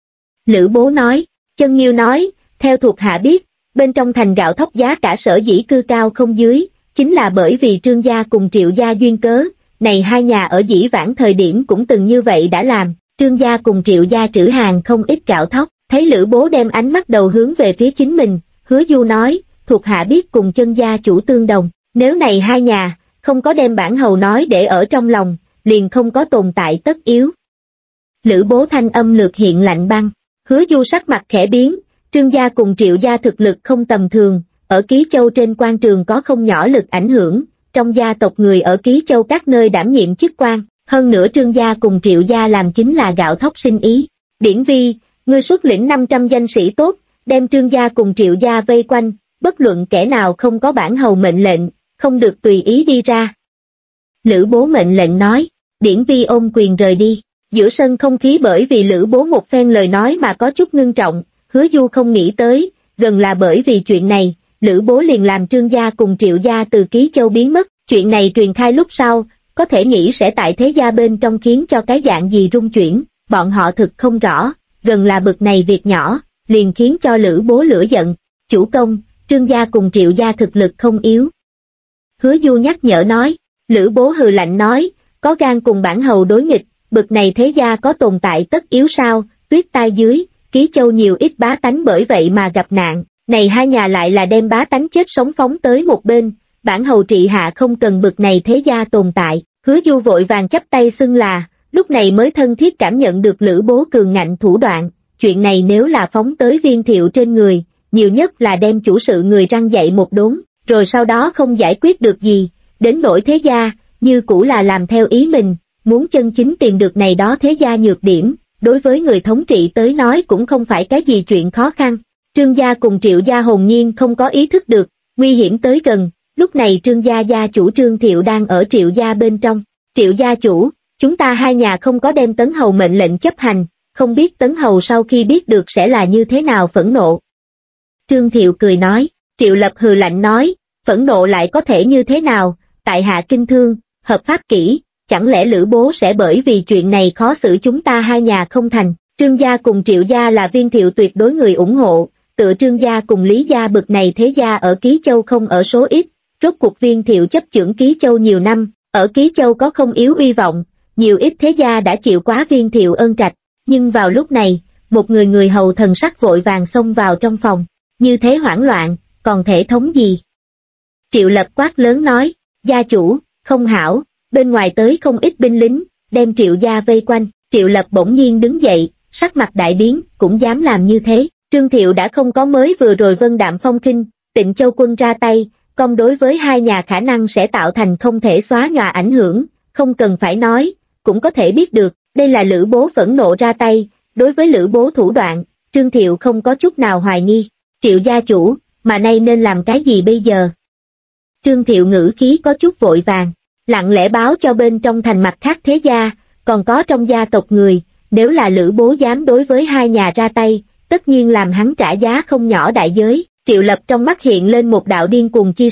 S1: Lữ Bố nói, Chân Nghiêu nói, theo thuộc hạ biết, bên trong thành gạo thóc giá cả sở dĩ cư cao không dưới, chính là bởi vì Trương gia cùng Triệu gia duyên cớ, này hai nhà ở dĩ vãng thời điểm cũng từng như vậy đã làm, Trương gia cùng Triệu gia trữ hàng không ít gạo thóc, thấy Lữ Bố đem ánh mắt đầu hướng về phía chính mình, Hứa Du nói, thuộc hạ biết cùng Chân gia chủ tương đồng, nếu này hai nhà, không có đem bản hầu nói để ở trong lòng, liền không có tồn tại tất yếu. Lữ Bố thanh âm lược hiện lạnh băng, Hứa Du sắc mặt khẽ biến, Trương gia cùng Triệu gia thực lực không tầm thường, ở Ký Châu trên quan trường có không nhỏ lực ảnh hưởng, trong gia tộc người ở Ký Châu các nơi đảm nhiệm chức quan, hơn nữa Trương gia cùng Triệu gia làm chính là gạo thóc sinh ý. Điển Vi, ngươi xuất lĩnh 500 danh sĩ tốt, đem Trương gia cùng Triệu gia vây quanh, bất luận kẻ nào không có bản hầu mệnh lệnh, không được tùy ý đi ra. Lữ Bố mệnh lệnh nói, Điển Vi ôm quyền rời đi, giữa sân không khí bởi vì Lữ Bố một phen lời nói mà có chút ngưng trọng, Hứa Du không nghĩ tới, gần là bởi vì chuyện này, Lữ Bố liền làm Trương gia cùng Triệu gia từ Ký Châu biến mất, chuyện này truyền khai lúc sau, có thể nghĩ sẽ tại thế gia bên trong khiến cho cái dạng gì rung chuyển, bọn họ thực không rõ, gần là bực này việc nhỏ, liền khiến cho Lữ Bố lửa giận, chủ công, Trương gia cùng Triệu gia thực lực không yếu. Hứa Du nhắc nhở nói, Lữ Bố hừ lạnh nói, có gan cùng bản hầu đối nghịch, bực này thế gia có tồn tại tất yếu sao, tuyết tai dưới, Ký Châu nhiều ít bá tánh bởi vậy mà gặp nạn, này hai nhà lại là đem bá tánh chết sống phóng tới một bên, bản hầu trị hạ không cần bực này thế gia tồn tại. Hứa Du vội vàng chắp tay xưng là, lúc này mới thân thiết cảm nhận được Lữ Bố cường ngạnh thủ đoạn, chuyện này nếu là phóng tới Viên Thiệu trên người, nhiều nhất là đem chủ sự người răn dạy một đốn, rồi sau đó không giải quyết được gì, đến nỗi thế gia, như cũ là làm theo ý mình, muốn chân chính tìm được này đó thế gia nhược điểm, đối với người thống trị tới nói cũng không phải cái gì chuyện khó khăn. Trương gia cùng Triệu gia hồn nhiên không có ý thức được, nguy hiểm tới gần, lúc này Trương gia gia chủ Trương Thiệu đang ở Triệu gia bên trong. Triệu gia chủ, chúng ta hai nhà không có đem Tấn Hầu mệnh lệnh chấp hành, không biết Tấn Hầu sau khi biết được sẽ là như thế nào phẫn nộ. Trương Thiệu cười nói, Triệu Lập hừ lạnh nói, phẫn nộ lại có thể như thế nào, tại hạ kinh thương, hợp pháp kỹ, chẳng lẽ Lữ Bố sẽ bởi vì chuyện này khó xử chúng ta hai nhà không thành. Trương gia cùng Triệu gia là Viên Thiệu tuyệt đối người ủng hộ, tựa Trương gia cùng Lý gia bực này thế gia ở Ký Châu không ở số ít, rốt cuộc Viên Thiệu chấp chưởng Ký Châu nhiều năm, ở Ký Châu có không yếu uy vọng, nhiều ít thế gia đã chịu quá Viên Thiệu ơn trạch, nhưng vào lúc này, một người hầu thần sắc vội vàng xông vào trong phòng, như thế hoảng loạn, còn thể thống gì? Triệu Lập quát lớn nói, gia chủ, không hảo, bên ngoài tới không ít binh lính, đem Triệu gia vây quanh, Triệu Lập bỗng nhiên đứng dậy, sắc mặt đại biến, cũng dám làm như thế, Trương Thiệu đã không có mới vừa rồi vân đạm phong khinh, Tịnh Châu quân ra tay, công đối với hai nhà khả năng sẽ tạo thành không thể xóa nhòa ảnh hưởng, không cần phải nói, cũng có thể biết được, đây là Lữ Bố phẫn nộ ra tay, đối với Lữ Bố thủ đoạn, Trương Thiệu không có chút nào hoài nghi, Triệu gia chủ, mà nay nên làm cái gì bây giờ? Trương Thiệu ngữ khí có chút vội vàng, lặng lẽ báo cho bên trong thành mặt khác thế gia, còn có trong gia tộc người, nếu là Lữ Bố dám đối với hai nhà ra tay, tất nhiên làm hắn trả giá không nhỏ đại giới. Triệu Lập trong mắt hiện lên một đạo điên cuồng chi sắc,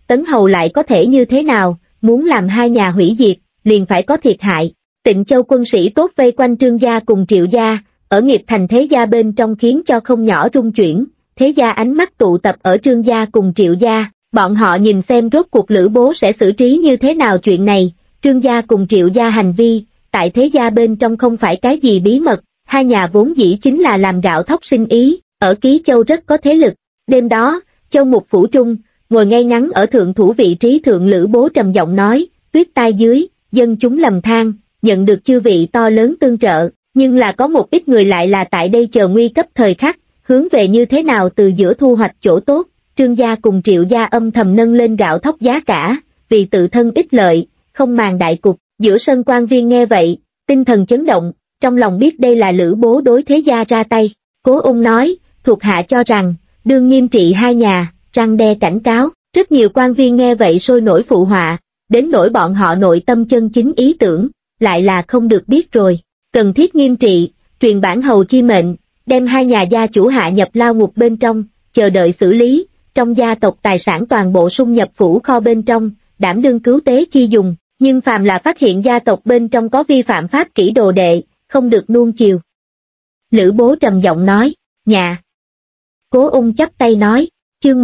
S1: Tấn Hầu lại có thể như thế nào, muốn làm hai nhà hủy diệt, liền phải có thiệt hại. Tịnh Châu quân sĩ tốt vây quanh Trương gia cùng Triệu gia, ở nghiệp thành thế gia bên trong khiến cho không nhỏ rung chuyển, thế gia ánh mắt tụ tập ở Trương gia cùng Triệu gia, bọn họ nhìn xem rốt cuộc Lữ Bố sẽ xử trí như thế nào chuyện này. Trương gia cùng Triệu gia hành vi, tại thế gia bên trong không phải cái gì bí mật, hai nhà vốn dĩ chính là làm gạo thóc sinh ý, ở Ký Châu rất có thế lực. Đêm đó, Châu Mục phủ trung, ngồi ngay ngắn ở thượng thủ vị trí thượng Lữ Bố trầm giọng nói, tuyết tai dưới, dân chúng lầm than, nhận được chư vị to lớn tương trợ, nhưng là có một ít người lại là tại đây chờ nguy cấp thời khắc, hướng về như thế nào từ giữa thu hoạch chỗ tốt. Trương gia cùng Triệu gia âm thầm nâng lên gạo thóc giá cả, vì tự thân ích lợi, không màng đại cục. Giữa sân quan viên nghe vậy, tinh thần chấn động, trong lòng biết đây là Lữ Bố đối thế gia ra tay. Cố Ung nói, thuộc hạ cho rằng, đương nghiêm trị hai nhà, răn đe cảnh cáo. Rất nhiều quan viên nghe vậy sôi nổi phụ họa, đến nỗi bọn họ nội tâm chân chính ý tưởng, lại là không được biết rồi. Cần thiết nghiêm trị, truyền bản hầu chi mệnh, đem hai nhà gia chủ hạ nhập lao ngục bên trong, chờ đợi xử lý, trong gia tộc tài sản toàn bộ sung nhập phủ kho bên trong, đảm đương cứu tế chi dùng, nhưng phàm là phát hiện gia tộc bên trong có vi phạm pháp kỷ đồ đệ, không được nuông chiều. Lữ Bố trầm giọng nói, nhà. Cố Ung chắp tay nói, chương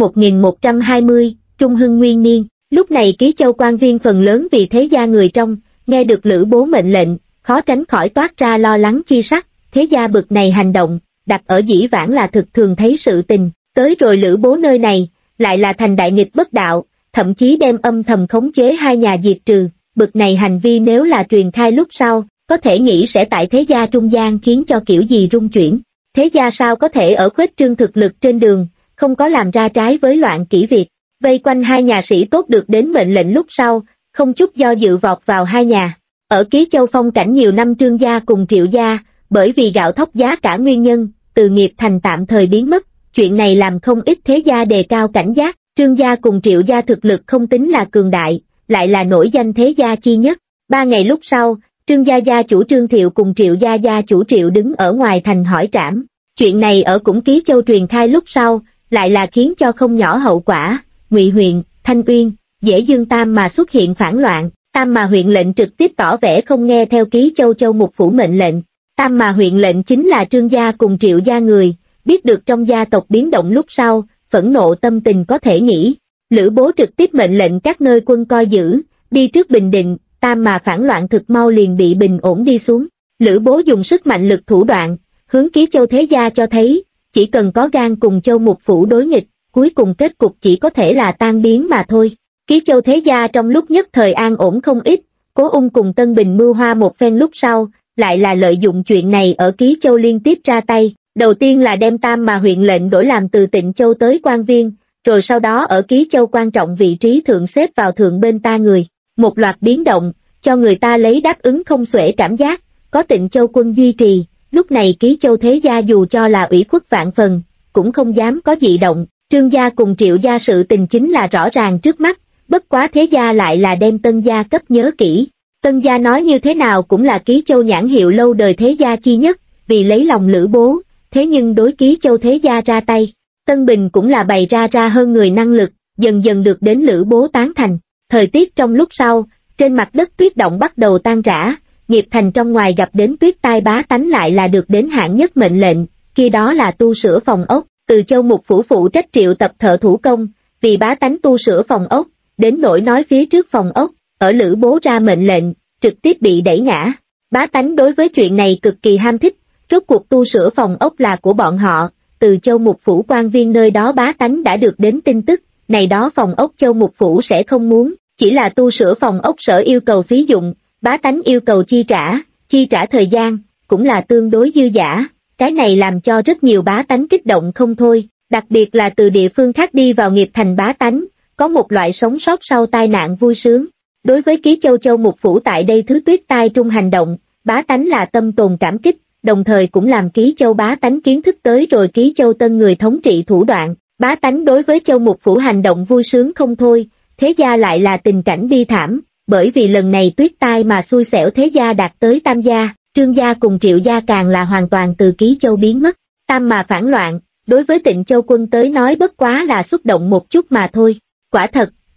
S1: 1120, Trung Hưng Nguyên Niên. Lúc này Ký Châu quan viên phần lớn vì thế gia người trong, nghe được Lữ Bố mệnh lệnh, khó tránh khỏi toát ra lo lắng chi sắc, thế gia bực này hành động, đặt ở dĩ vãng là thực thường thấy sự tình, tới rồi Lữ Bố nơi này, lại là thành đại nghịch bất đạo, thậm chí đem âm thầm khống chế hai nhà diệt trừ, bực này hành vi nếu là truyền khai lúc sau, có thể nghĩ sẽ tại thế gia trung gian khiến cho kiểu gì rung chuyển. Thế gia sao có thể ở khuếch trương thực lực trên đường, không có làm ra trái với loạn kỷ việc. Vây quanh hai nhà sĩ tốt được đến mệnh lệnh lúc sau, không chút do dự vọt vào hai nhà. Ở Ký Châu phong cảnh nhiều năm Trương gia cùng Triệu gia, bởi vì gạo thóc giá cả nguyên nhân, từ nghiệp thành tạm thời biến mất, chuyện này làm không ít thế gia đề cao cảnh giác. Trương gia cùng Triệu gia thực lực không tính là cường đại, lại là nổi danh thế gia chi nhất. 3 ngày lúc sau, Trương gia gia chủ Trương Thiệu cùng Triệu gia gia chủ Triệu đứng ở ngoài thành hỏi trảm. Chuyện này ở cũng Ký Châu truyền khai lúc sau, lại là khiến cho không nhỏ hậu quả. Ngụy huyện, Thanh Uyên, Dễ Dương Tam mà xuất hiện phản loạn, Tam mà huyện lệnh trực tiếp tỏ vẻ không nghe theo Ký Châu Châu Mục phủ mệnh lệnh. Tam mà huyện lệnh chính là Trương gia cùng Triệu gia người, biết được trong gia tộc biến động lúc sau, phẫn nộ tâm tình có thể nghĩ. Lữ Bố trực tiếp mệnh lệnh các nơi quân coi giữ, đi trước bình định, Tam mà phản loạn thực mau liền bị bình ổn đi xuống. Lữ Bố dùng sức mạnh lực thủ đoạn, hướng Ký Châu thế gia cho thấy, chỉ cần có gan cùng Châu Mục phủ đối nghịch, cuối cùng kết cục chỉ có thể là tan biến mà thôi. Ký Châu thế gia trong lúc nhất thời an ổn không ít, Cố Ung cùng Tân Bình mưu hoa một phen lúc sau, lại là lợi dụng chuyện này ở Ký Châu liên tiếp ra tay. Đầu tiên là đem Tam mà huyện lệnh đổi làm từ Tịnh Châu tới quan viên, rồi sau đó ở Ký Châu quan trọng vị trí thượng xếp vào thượng bên ta người. Một loạt biến động, cho người ta lấy đáp ứng không xuể cảm giác, có Tịnh Châu quân duy trì, lúc này Ký Châu thế gia dù cho là ủy khuất vạn phần, cũng không dám có dị động. Trương gia cùng Triệu gia sự tình chính là rõ ràng trước mắt, bất quá thế gia lại là đem Tân gia cấp nhớ kỹ. Tân gia nói như thế nào cũng là Ký Châu nhãn hiệu lâu đời thế gia chi nhất, vì lấy lòng Lữ Bố, thế nhưng đối Ký Châu thế gia ra tay. Tân Bình cũng là bày ra hơn người năng lực, dần dần được đến Lữ Bố tán thành. Thời tiết trong lúc sau, trên mặt đất tuyết động bắt đầu tan rã, nghiệp thành trong ngoài gặp đến tuyết tai bá tánh lại là được đến hạng nhất mệnh lệnh, kia đó là tu sửa phòng ốc. Từ Châu Mục phủ phụ trách triệu tập thợ thủ công, vì bá tánh tu sửa phòng ốc, đến nỗi nói phía trước phòng ốc, ở Lữ Bố ra mệnh lệnh, trực tiếp bị đẩy ngã. Bá tánh đối với chuyện này cực kỳ ham thích, rốt cuộc tu sửa phòng ốc là của bọn họ, từ Châu Mục phủ quan viên nơi đó bá tánh đã được đến tin tức, này đó phòng ốc Châu Mục phủ sẽ không muốn, chỉ là tu sửa phòng ốc sở yêu cầu phí dụng, bá tánh yêu cầu chi trả thời gian, cũng là tương đối dư dả. Cái này làm cho rất nhiều bá tánh kích động không thôi, đặc biệt là từ địa phương khác đi vào nghiệp thành bá tánh, có một loại sống sót sau tai nạn vui sướng. Đối với Ký Châu Châu Mục phủ tại đây thứ tuyết tai trung hành động, bá tánh là tâm tồn cảm kích, đồng thời cũng làm Ký Châu bá tánh kiến thức tới rồi Ký Châu tân người thống trị thủ đoạn. Bá tánh đối với Châu Mục phủ hành động vui sướng không thôi, thế gia lại là tình cảnh bi thảm, bởi vì lần này tuyết tai mà xui xẻo thế gia đạt tới Tam gia. Trương gia cùng Triệu gia càng là hoàn toàn từ Ký Châu biến mất. Tam mà phản loạn, đối với Tịnh Châu quân tới nói bất quá là xúc động một chút mà thôi. Quả thật,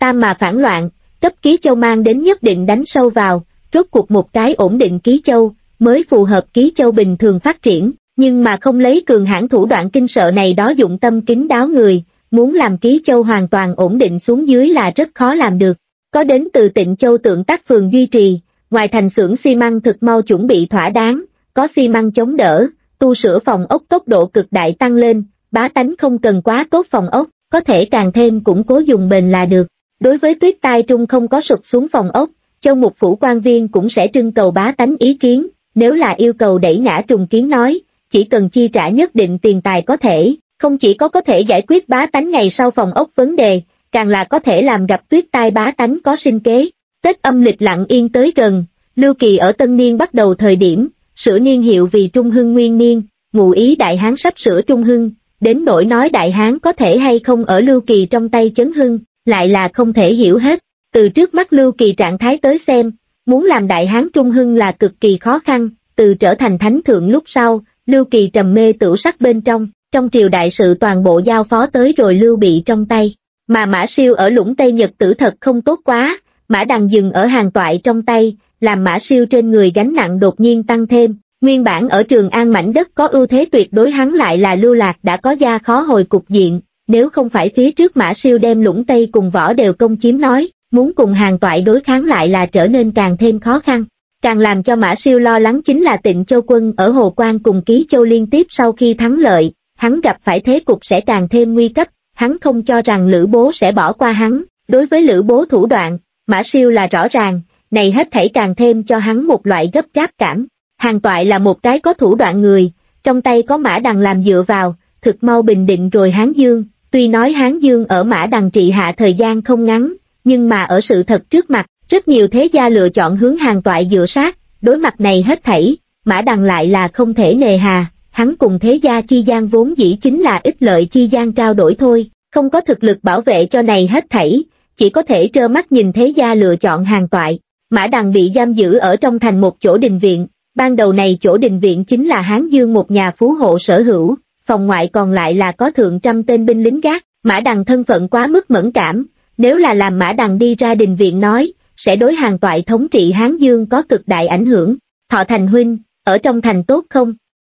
S1: tam mà phản loạn, cấp Ký Châu mang đến nhất định đánh sâu vào, rốt cuộc một cái ổn định Ký Châu, mới phù hợp Ký Châu bình thường phát triển, nhưng mà không lấy cường hãn thủ đoạn kinh sợ này đó dụng tâm kín đáo người, muốn làm Ký Châu hoàn toàn ổn định xuống dưới là rất khó làm được. Có đến từ Tịnh Châu Tượng Tác phường duy trì, ngoài thành xưởng xi măng thực mau chuẩn bị thỏa đáng, có xi măng chống đỡ, tu sửa phòng ốc tốc độ cực đại tăng lên, bá tánh không cần quá tốt phòng ốc, có thể càng thêm củng cố dùng bền là được. Đối với Tuyết Tai Trung không có sụp xuống phòng ốc, Châu Mục Phủ quan viên cũng sẽ trưng cầu bá tánh ý kiến, nếu là yêu cầu đẩy ngã trùng kiến nói, chỉ cần chi trả nhất định tiền tài có thể, không chỉ có thể giải quyết bá tánh ngày sau phòng ốc vấn đề, càng là có thể làm gặp Tuyết Tai bá tánh có sinh kế. Tết âm lịch lặng yên tới gần, Lưu Kỳ ở Tân Niên bắt đầu thời điểm, sửa niên hiệu vì Trung Hưng Nguyên Niên, ngụ ý Đại Hán sắp sửa Trung Hưng, đến nỗi nói Đại Hán có thể hay không ở Lưu Kỳ trong tay chấn hưng, lại là không thể hiểu hết. Từ trước mắt Lưu Kỳ trạng thái tới xem, muốn làm Đại Hán Trung Hưng là cực kỳ khó khăn, từ trở thành thánh thượng lúc sau, Lưu Kỳ trầm mê tửu sắc bên trong triều đại sự toàn bộ giao phó tới rồi Lưu Bị trong tay, mà Mã Siêu ở Lũng Tây Nhật tử thật không tốt quá, Mã Đằng dừng ở Hàn Toại trong tay, làm Mã Siêu trên người gánh nặng đột nhiên tăng thêm, nguyên bản ở Trường An mảnh đất có ưu thế tuyệt đối hắn lại là lưu lạc đã có gia khó hồi cục diện, nếu không phải phía trước Mã Siêu đem Lũng Tây cùng võ đều công chiếm nói, muốn cùng Hàn Toại đối kháng lại là trở nên càng thêm khó khăn. Càng làm cho Mã Siêu lo lắng chính là Tịnh Châu quân ở Hồ Quan cùng Ký Châu liên tiếp sau khi thắng lợi, hắn gặp phải thế cục sẽ càng thêm nguy cấp, hắn không cho rằng Lữ Bố sẽ bỏ qua hắn, đối với Lữ Bố thủ đoạn, Mã Siêu là rõ ràng, này hết thảy càng thêm cho hắn một loại gấp gáp cảm. Hàn Toại là một cái có thủ đoạn người, trong tay có Mã Đằng làm dựa vào, thực mau bình định rồi Hán Dương, tuy nói Hán Dương ở Mã Đằng trị hạ thời gian không ngắn, nhưng mà ở sự thật trước mặt, rất nhiều thế gia lựa chọn hướng Hàn Toại dựa sát, đối mặt này hết thảy, Mã Đằng lại là không thể nề hà, hắn cùng thế gia chi gian vốn dĩ chính là ích lợi chi gian trao đổi thôi, không có thực lực bảo vệ cho này hết thảy, chỉ có thể trơ mắt nhìn thế gia lựa chọn Hàn Toại. Mã Đằng bị giam giữ ở trong thành một chỗ đình viện, ban đầu này chỗ đình viện chính là Hán Dương một nhà phú hộ sở hữu, phòng ngoại còn lại là có thượng trăm tên binh lính gác, Mã Đằng thân phận quá mức mẫn cảm, nếu là làm Mã Đằng đi ra đình viện nói, sẽ đối Hàn Toại thống trị Hán Dương có cực đại ảnh hưởng. Thọ Thành huynh, ở trong thành tốt không?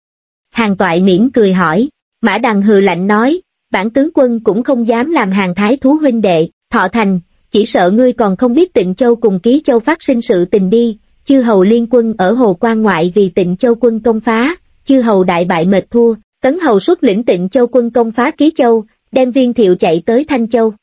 S1: Hàn Toại mỉm cười hỏi, Mã Đằng hừ lạnh nói, bản tướng quân cũng không dám làm Hàn Thái thú huynh đệ, Thọ Thành, chỉ sợ ngươi còn không biết Tịnh Châu cùng Ký Châu phát sinh sự tình đi, chư hầu liên quân ở Hồ Quan ngoại vì Tịnh Châu quân công phá, chư hầu đại bại mệt thua, Tấn hầu xuất lĩnh Tịnh Châu quân công phá Ký Châu, đem Viên Thiệu chạy tới Thanh Châu.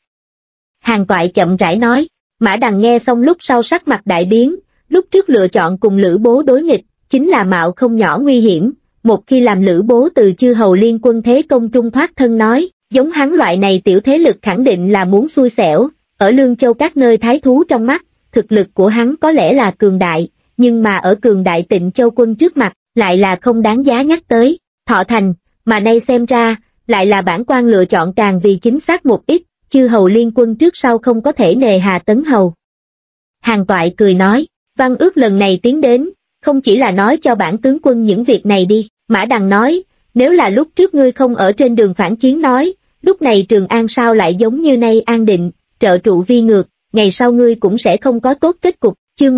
S1: Hàn Toại chậm rãi nói, Mã Đằng nghe xong lúc sau sắc mặt đại biến, lúc trước lựa chọn cùng Lữ Bố đối nghịch, chính là mạo không nhỏ nguy hiểm, một khi làm Lữ Bố từ chư hầu liên quân thế công trung thoát thân nói, giống hắn loại này tiểu thế lực khẳng định là muốn xui xẻo, ở Lương Châu các nơi thái thú trong mắt, thực lực của hắn có lẽ là cường đại, nhưng mà ở cường đại Tịnh Châu quân trước mặt, lại là không đáng giá nhắc tới. Thọ Thành, mà nay xem ra, lại là bản quan lựa chọn càng vì chính xác một ít, chư hầu liên quân trước sau không có thể nề hà Tấn hầu. Hàn Toại cười nói, Văn Ước lần này tiến đến, không chỉ là nói cho bản tướng quân những việc này đi. Mã Đằng nói, nếu là lúc trước ngươi không ở trên đường phản chiến nói, lúc này Trường An sao lại giống như nay an định, trợ trụ vi ngược, ngày sau ngươi cũng sẽ không có tốt kết cục. Chương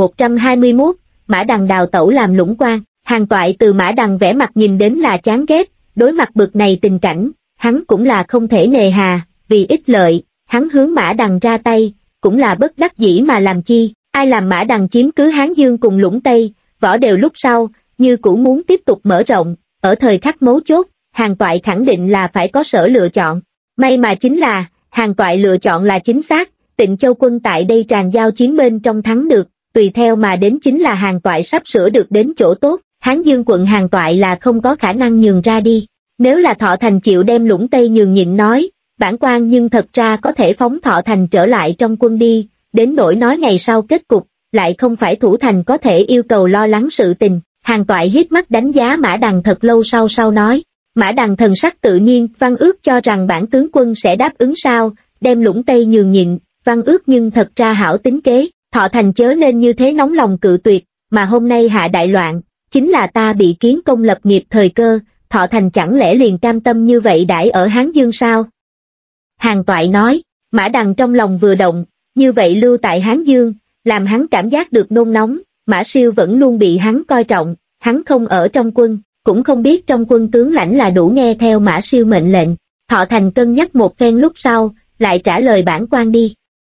S1: 1121, Mã Đằng đào tẩu làm lũng quan. Hàn Toại từ Mã Đằng vẻ mặt nhìn đến là chán ghét, đối mặt bực này tình cảnh, hắn cũng là không thể nề hà, vì ích lợi, hắn hướng Mã Đằng ra tay, cũng là bất đắc dĩ mà làm chi, ai làm Mã Đằng chiếm cứ Hán Dương cùng Lũng Tây, võ đều lúc sau, như cũ muốn tiếp tục mở rộng, ở thời khắc mấu chốt, Hàn Toại khẳng định là phải có sở lựa chọn. May mà chính là, Hàn Toại lựa chọn là chính xác, Tịnh Châu quân tại đây tràn giao chiến bên trong thắng được, tùy theo mà đến chính là Hàn Toại sắp sửa được đến chỗ tốt, Hán Dương quận Hàn Toại là không có khả năng nhường ra đi. Nếu là Thọ Thành chịu đem Lũng Tây nhường nhịn nói, bản quan nhưng thật ra có thể phóng Thọ Thành trở lại trong quân đi, đến nỗi nói ngày sau kết cục, lại không phải thủ thành có thể yêu cầu lo lắng sự tình. Hàn Toại hít mắt đánh giá Mã Đằng thật lâu sau nói, Mã Đằng thần sắc tự nhiên, Văn Ước cho rằng bản tướng quân sẽ đáp ứng sao, đem Lũng Tây nhường nhịn, Văn Ước nhưng thật ra hảo tính kế, Thọ Thành chớ nên như thế nóng lòng cự tuyệt, mà hôm nay hạ đại loạn, chính là ta bị kiến công lập nghiệp thời cơ, Thọ Thành chẳng lẽ liền cam tâm như vậy đãi ở Hán Dương sao? Hàn Toại nói, Mã Đằng trong lòng vừa động, như vậy lưu tại Hán Dương, làm hắn cảm giác được nôn nóng, Mã Siêu vẫn luôn bị hắn coi trọng, hắn không ở trong quân, cũng không biết trong quân tướng lãnh là đủ nghe theo Mã Siêu mệnh lệnh. Thọ Thành cân nhắc một phen lúc sau, lại trả lời bản quan đi.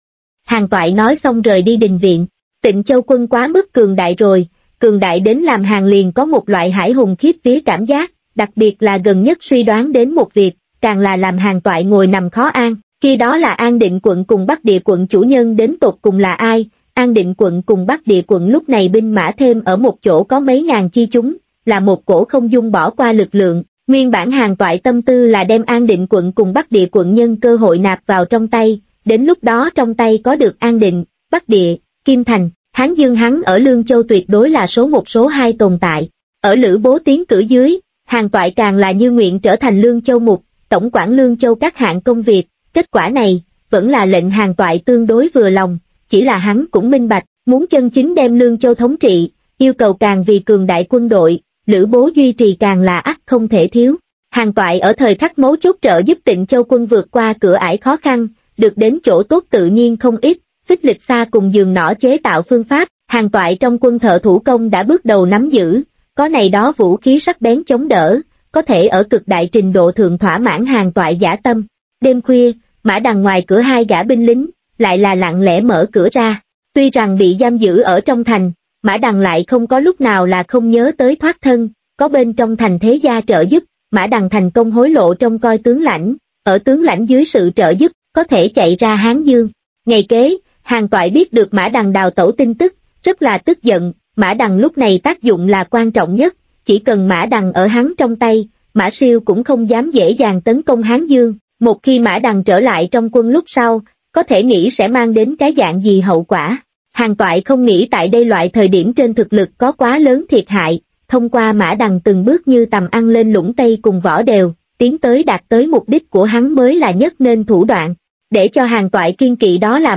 S1: Hàn Toại nói xong rời đi đình viện. Tịnh Châu quân quá mức cường đại rồi, cường đại đến làm Hàn liền có một loại hải hùng khiếp vía cảm giác, đặc biệt là gần nhất suy đoán đến một việc, càng là làm Hàn Toại ngồi nằm khó an, khi đó là An Định quận cùng Bắc Địa quận chủ nhân đến tột cùng là ai. An Định quận cùng Bắc Địa quận lúc này binh mã thêm ở một chỗ có mấy ngàn chi chúng, là một cổ không dung bỏ qua lực lượng. Nguyên bản Hàn Toại tâm tư là đem An Định quận cùng Bắc Địa quận nhân cơ hội nạp vào trong tay, đến lúc đó trong tay có được An Định, Bắc Địa, Kim Thành, Hán Dương hắn ở Lương Châu tuyệt đối là số một số hai tồn tại. Ở Lữ Bố tiến cử dưới, Hàn Toại càng là như nguyện trở thành Lương Châu mục, tổng quản Lương Châu các hạng công việc, kết quả này, vẫn là lệnh Hàn Toại tương đối vừa lòng, chỉ là hắn cũng minh bạch, muốn chân chính đem Lương Châu thống trị, yêu cầu càng vì cường đại quân đội, Lữ Bố duy trì càng là ắt không thể thiếu. Hàn Toại ở thời khắc mấu chốt trợ giúp Tịnh Châu quân vượt qua cửa ải khó khăn, được đến chỗ tốt tự nhiên không ít, Phích Lịch Sa cùng giường nỏ chế tạo phương pháp, Hàn Toại trong quân thợ thủ công đã bước đầu nắm giữ, có này đó vũ khí sắc bén chống đỡ, có thể ở cực đại trình độ thượng thỏa mãn Hàn Toại dã tâm. Đêm khuya, Mã Đằng ngoài cửa hai gã binh lính, lại là lặng lẽ mở cửa ra, tuy rằng bị giam giữ ở trong thành, Mã Đằng lại không có lúc nào là không nhớ tới thoát thân, có bên trong thành thế gia trợ giúp, Mã Đằng thành công hối lộ trông coi tướng lãnh, ở tướng lãnh dưới sự trợ giúp, có thể chạy ra Hán Dương. Ngày kế, Hàn Toại biết được Mã Đằng đào tẩu tin tức, rất là tức giận, Mã Đằng lúc này tác dụng là quan trọng nhất, chỉ cần Mã Đằng ở hắn trong tay, Mã Siêu cũng không dám dễ dàng tấn công Hán Dương, một khi Mã Đằng trở lại trong quân lúc sau, có thể nghĩ sẽ mang đến cái dạng gì hậu quả. Hàn Toại không nghĩ tại đây loại thời điểm trên thực lực có quá lớn thiệt hại, thông qua Mã Đằng từng bước như tầm ăn lên lũng Tây cùng võ đều, tiến tới đạt tới mục đích của hắn mới là nhất nên thủ đoạn. Để cho Hàn Toại kiên kỵ đó là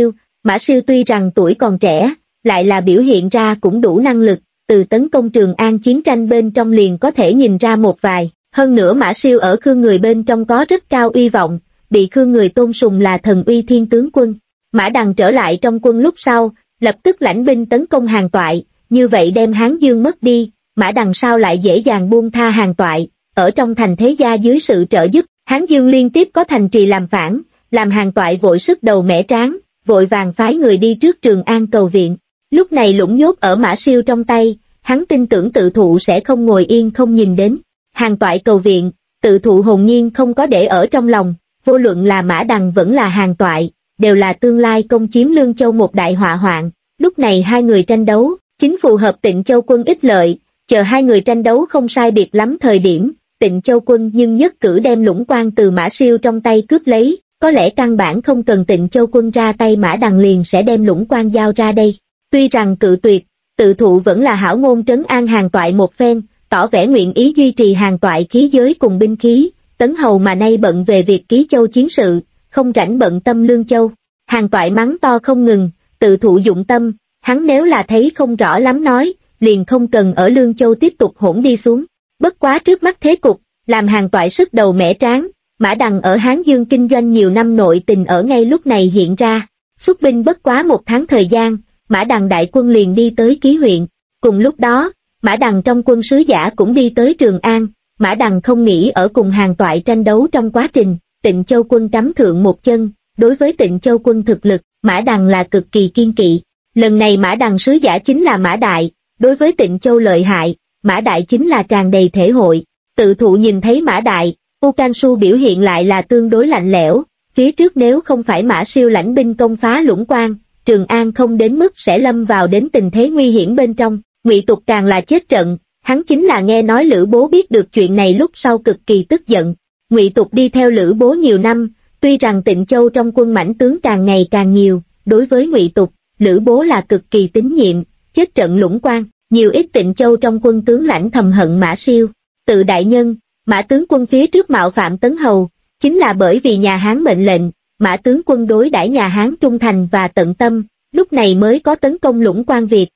S1: Mã Siêu tuy rằng tuổi còn trẻ, lại là biểu hiện ra cũng đủ năng lực, từ tấn công Trường An chiến tranh bên trong liền có thể nhìn ra một vài, hơn nữa Mã Siêu ở Khương người bên trong có rất cao uy vọng, bị Khương người tôn sùng là thần uy thiên tướng quân. Mã Đằng trở lại trong quân lúc sau, lập tức lãnh binh tấn công Hàn Toại, như vậy đem Hán Dương mất đi, Mã Đằng sao lại dễ dàng buông tha Hàn Toại, ở trong thành thế gia dưới sự trợ giúp, Hán Dương liên tiếp có thành trì làm phản, làm Hàn Toại vội sức đầu mẻ tráng, vội vàng phái người đi trước Trường An cầu viện. Lúc này lũng nhốt ở Mã Siêu trong tay, hắn tin tưởng Tự Thụ sẽ không ngồi yên không nhìn đến. Hàn Toại cầu viện, Tự Thụ hồn nhiên không có để ở trong lòng, vô luận là Mã Đằng vẫn là Hàn Toại, đều là tương lai công chiếm Lương Châu một đại họa hoạn. Lúc này hai người tranh đấu, chính phù hợp Tịnh Châu quân ích lợi, chờ hai người tranh đấu không sai biệt lắm thời điểm, Tịnh Châu quân nhưng nhất cử đem Lũng Quan từ Mã Siêu trong tay cướp lấy, có lẽ căn bản không cần Tịnh Châu quân ra tay, Mã Đằng liền sẽ đem Lũng Quan giao ra đây. Tuy rằng cự tuyệt, Tự Thụ vẫn là hảo ngôn trấn an Hàn Toại một phen, tỏ vẻ nguyện ý duy trì Hàn Toại khí giới cùng binh khí, Tấn Hầu mà nay bận về việc Ký Châu chiến sự, không rảnh bận tâm Lương Châu. Hàn Toại mắng to không ngừng, Tự Thụ dụng tâm, hắn nếu là thấy không rõ lắm nói, liền không cần ở Lương Châu tiếp tục hỗn đi xuống. Bất quá trước mắt thế cục, làm Hàn Toại sức đầu mẻ tráng, Mã Đằng ở Hán Dương kinh doanh nhiều năm nội tình ở ngay lúc này hiện ra, xuất binh bất quá một tháng thời gian, Mã Đằng đại quân liền đi tới Ký huyện. Cùng lúc đó, Mã Đằng trong quân sứ giả cũng đi tới Trường An, Mã Đằng không nghĩ ở cùng Hàn Toại tranh đấu trong quá trình, Tịnh Châu quân cắm thượng một chân, đối với Tịnh Châu quân thực lực, Mã Đằng là cực kỳ kiên kỵ. Lần này Mã Đằng sứ giả chính là Mã Đại, đối với Tịnh Châu lợi hại, Mã Đại chính là tràn đầy thể hội. Tự Thụ nhìn thấy Mã Đại, U Can Su biểu hiện lại là tương đối lạnh lẽo, phía trước nếu không phải Mã Siêu lãnh binh công phá Lũng Quan, Trường An không đến mức sẽ lâm vào đến tình thế nguy hiểm bên trong. Ngụy Tục càng là chết trận, hắn chính là nghe nói Lữ Bố biết được chuyện này lúc sau cực kỳ tức giận. Ngụy Tục đi theo Lữ Bố nhiều năm, tuy rằng Tịnh Châu trong quân mãnh tướng càng ngày càng nhiều, đối với Ngụy Tục, Lữ Bố là cực kỳ tín nhiệm, chết trận Lũng Quan, nhiều ít Tịnh Châu trong quân tướng lãnh thầm hận Mã Siêu. Tự đại nhân, Mã tướng quân phía trước mạo phạm Tấn Hầu, chính là bởi vì nhà Hán mệnh lệnh, Mã tướng quân đối đãi nhà Hán trung thành và tận tâm, lúc này mới có tấn công Lũng Quan việc.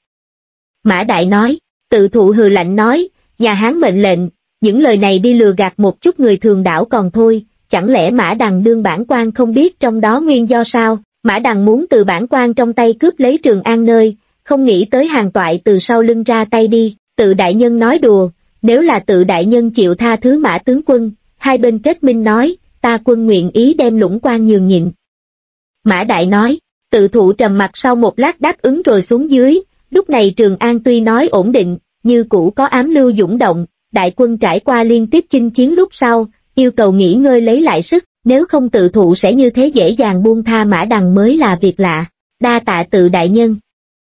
S1: Mã Đại nói, Tự Thụ hừ lạnh nói, nhà Hán mệnh lệnh, những lời này đi lừa gạt một chút người thường đảo còn thôi, chẳng lẽ Mã Đằng đương bản quan không biết trong đó nguyên do sao? Mã Đằng muốn từ bản quan trong tay cướp lấy Trường An nơi, không nghĩ tới Hàn Toại từ sau lưng ra tay đi. Tự đại nhân nói đùa, nếu là tự đại nhân chịu tha thứ Mã tướng quân, hai bên kết minh nói, ta quân nguyện ý đem Lũng Quan nhường nhịn. Mã Đại nói, tự thụ trầm mặt sau một lát đáp ứng rồi xuống dưới. Lúc này Trường An tuy nói ổn định, như cũ có ám lưu dũng động, đại quân trải qua liên tiếp chinh chiến lúc sau, yêu cầu nghỉ ngơi lấy lại sức, nếu không tự thụ sẽ như thế dễ dàng buông tha Mã Đằng mới là việc lạ. Đa tạ tự đại nhân.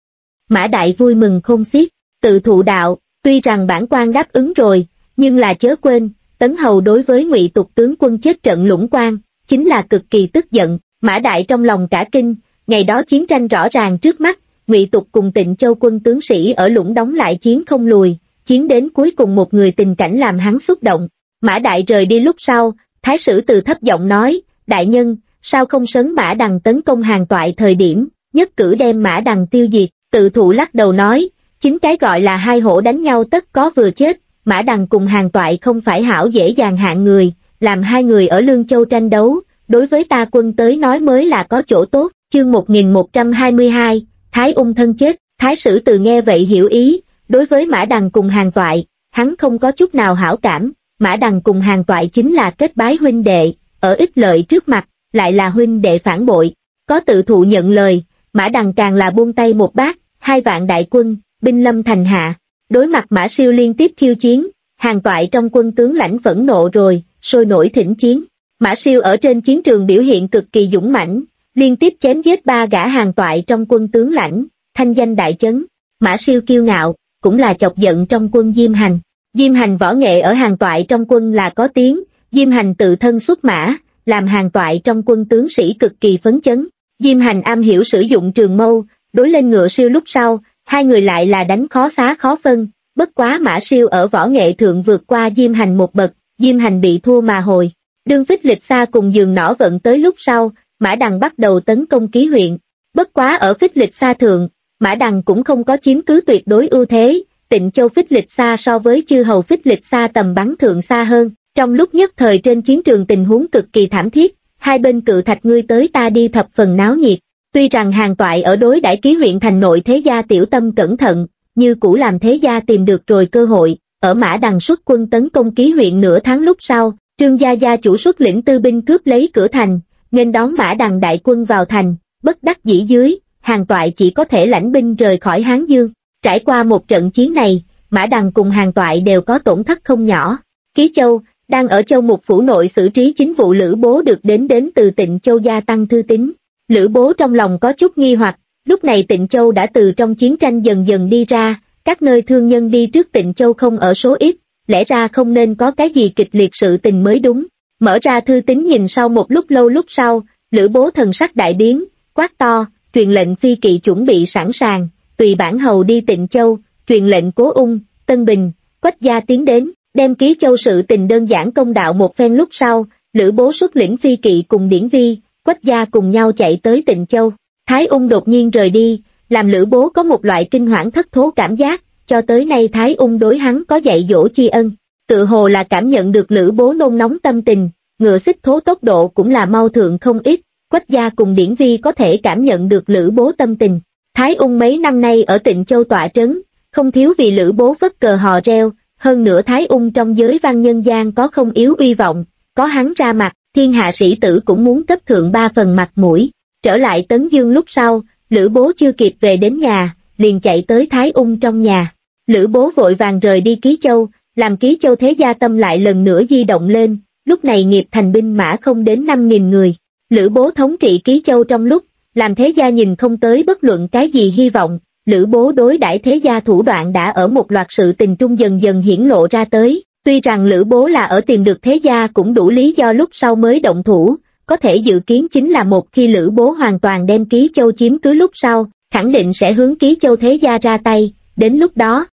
S1: Mã Đại vui mừng không xiết. Tự thụ đạo, tuy rằng bản quan đáp ứng rồi, nhưng là chớ quên, Tấn Hầu đối với Ngụy Tục tướng quân chết trận Lũng Quan, chính là cực kỳ tức giận. Mã Đại trong lòng cả kinh, ngày đó chiến tranh rõ ràng trước mắt, Ngụy Tục cùng Tịnh Châu quân tướng sĩ ở Lũng đóng lại chiến không lùi, chiến đến cuối cùng một người tình cảnh làm hắn xúc động. Mã Đại rời đi lúc sau, Thái sử Từ thấp giọng nói, đại nhân, sao không sấn Mã Đằng tấn công Hàn Toại thời điểm, nhất cử đem Mã Đằng tiêu diệt. Tự thụ lắc đầu nói, chính cái gọi là hai hổ đánh nhau tất có vừa chết, Mã Đằng cùng Hàn Toại không phải hảo dễ dàng hạng người, làm hai người ở Lương Châu tranh đấu, đối với ta quân tới nói mới là có chỗ tốt. Chương 1122, Thái Ung thân chết. Thái sử Từ nghe vậy hiểu ý, đối với Mã Đằng cùng Hàn Toại, hắn không có chút nào hảo cảm. Mã Đằng cùng Hàn Toại chính là kết bái huynh đệ, ở ích lợi trước mặt, lại là huynh đệ phản bội. Có tự thụ nhận lời, Mã Đằng càng là buông tay một bát, 2 vạn đại quân, binh lâm thành hạ. Đối mặt Mã Siêu liên tiếp khiêu chiến, Hàn Toại trong quân tướng lãnh phẫn nộ rồi, sôi nổi thỉnh chiến. Mã Siêu ở trên chiến trường biểu hiện cực kỳ dũng mãnh, liên tiếp chém giết 3 gã Hàn Toại trong quân tướng lãnh, thanh danh đại chấn. Mã Siêu kiêu ngạo, cũng là chọc giận trong quân Diêm Hành. Diêm Hành võ nghệ ở Hàn Toại trong quân là có tiếng, Diêm Hành tự thân xuất mã, làm Hàn Toại trong quân tướng sĩ cực kỳ phấn chấn. Diêm Hành am hiểu sử dụng trường mâu, đối lên ngựa Siêu lúc sau, hai người lại là đánh khó xá khó phân, bất quá Mã Siêu ở võ nghệ thượng vượt qua Diêm Hành một bậc, Diêm Hành bị thua mà hồi. Đương Phích Lịch Sa cùng Giường Nỏ vận tới lúc sau, Mã Đằng bắt đầu tấn công Ký huyện. Bất quá ở Phích Lịch Sa thượng, Mã Đằng cũng không có chiếm cứ tuyệt đối ưu thế, Tịnh Châu Phích Lịch Sa so với chư hầu Phích Lịch Sa tầm bắn thượng xa hơn. Trong lúc nhất thời trên chiến trường tình huống cực kỳ thảm thiết, hai bên cự thạch ngươi tới ta đi thập phần náo nhiệt. Tuy rằng Hàn Toại ở đối đãi Ký huyện thành nội thế gia tiểu tâm cẩn thận, như cũ làm thế gia tìm được rồi cơ hội, ở Mã Đằng xuất quân tấn công Ký huyện nửa tháng lúc sau, Trương gia gia chủ xuất lĩnh tư binh cướp lấy cửa thành, nghênh đón Mã Đằng đại quân vào thành, bất đắc dĩ dưới, Hàn Toại chỉ có thể lãnh binh rời khỏi Hán Dương. Trải qua một trận chiến này, Mã Đằng cùng Hàn Toại đều có tổn thất không nhỏ. Ký Châu, đang ở Châu Mục phủ nội xử trí chính vụ Lữ Bố được đến từ Tịnh Châu gia tăng thư tín. Lữ Bố trong lòng có chút nghi hoặc, lúc này Tịnh Châu đã từ trong chiến tranh dần dần đi ra, các nơi thương nhân đi trước Tịnh Châu không ở số ít, lẽ ra không nên có cái gì kịch liệt sự tình mới đúng. Mở ra thư tín nhìn sau một lúc lâu lúc sau, Lữ Bố thần sắc đại biến, quát to, truyền lệnh phi kỵ chuẩn bị sẵn sàng, tùy bản hầu đi Tịnh Châu, truyền lệnh Cố Ung, Tân Bình, Quách gia tiến đến, đem Ký Châu sự tình đơn giản công đạo một phen lúc sau, Lữ Bố xuất lĩnh phi kỵ cùng Điển Vi, Quách gia cùng nhau chạy tới Tịnh Châu. Thái Ung đột nhiên rời đi, làm Lữ Bố có một loại kinh hoảng thất thố cảm giác, cho tới nay Thái Ung đối hắn có dạy dỗ tri ân, tự hồ là cảm nhận được Lữ Bố nôn nóng tâm tình, ngựa xích thố tốc độ cũng là mau thượng không ít, Quách gia cùng Điển Vi có thể cảm nhận được Lữ Bố tâm tình. Thái Ung mấy năm nay ở Tịnh Châu tọa trấn, không thiếu vì Lữ Bố vất cờ hò reo, hơn nữa Thái Ung trong giới văn nhân gian có không yếu uy vọng, có hắn ra mặt, thiên hạ sĩ tử cũng muốn cấp thượng 3 phần mặt mũi. Trở lại Tấn Dương lúc sau, Lữ Bố chưa kịp về đến nhà, liền chạy tới Thái Ung trong nhà. Lữ Bố vội vàng rời đi Ký Châu, làm Ký Châu thế gia tâm lại lần nữa di động lên, lúc này nghiệp thành binh mã không đến 5.000 người. Lữ Bố thống trị Ký Châu trong lúc, làm thế gia nhìn không tới bất luận cái gì hy vọng, Lữ Bố đối đãi thế gia thủ đoạn đã ở một loạt sự tình trung dần dần hiển lộ ra tới. Tuy rằng Lữ Bố là ở tìm được thế gia cũng đủ lý do lúc sau mới động thủ, có thể dự kiến chính là một khi Lữ Bố hoàn toàn đem Ký Châu chiếm cứ lúc sau, khẳng định sẽ hướng Ký Châu thế gia ra tay, đến lúc đó,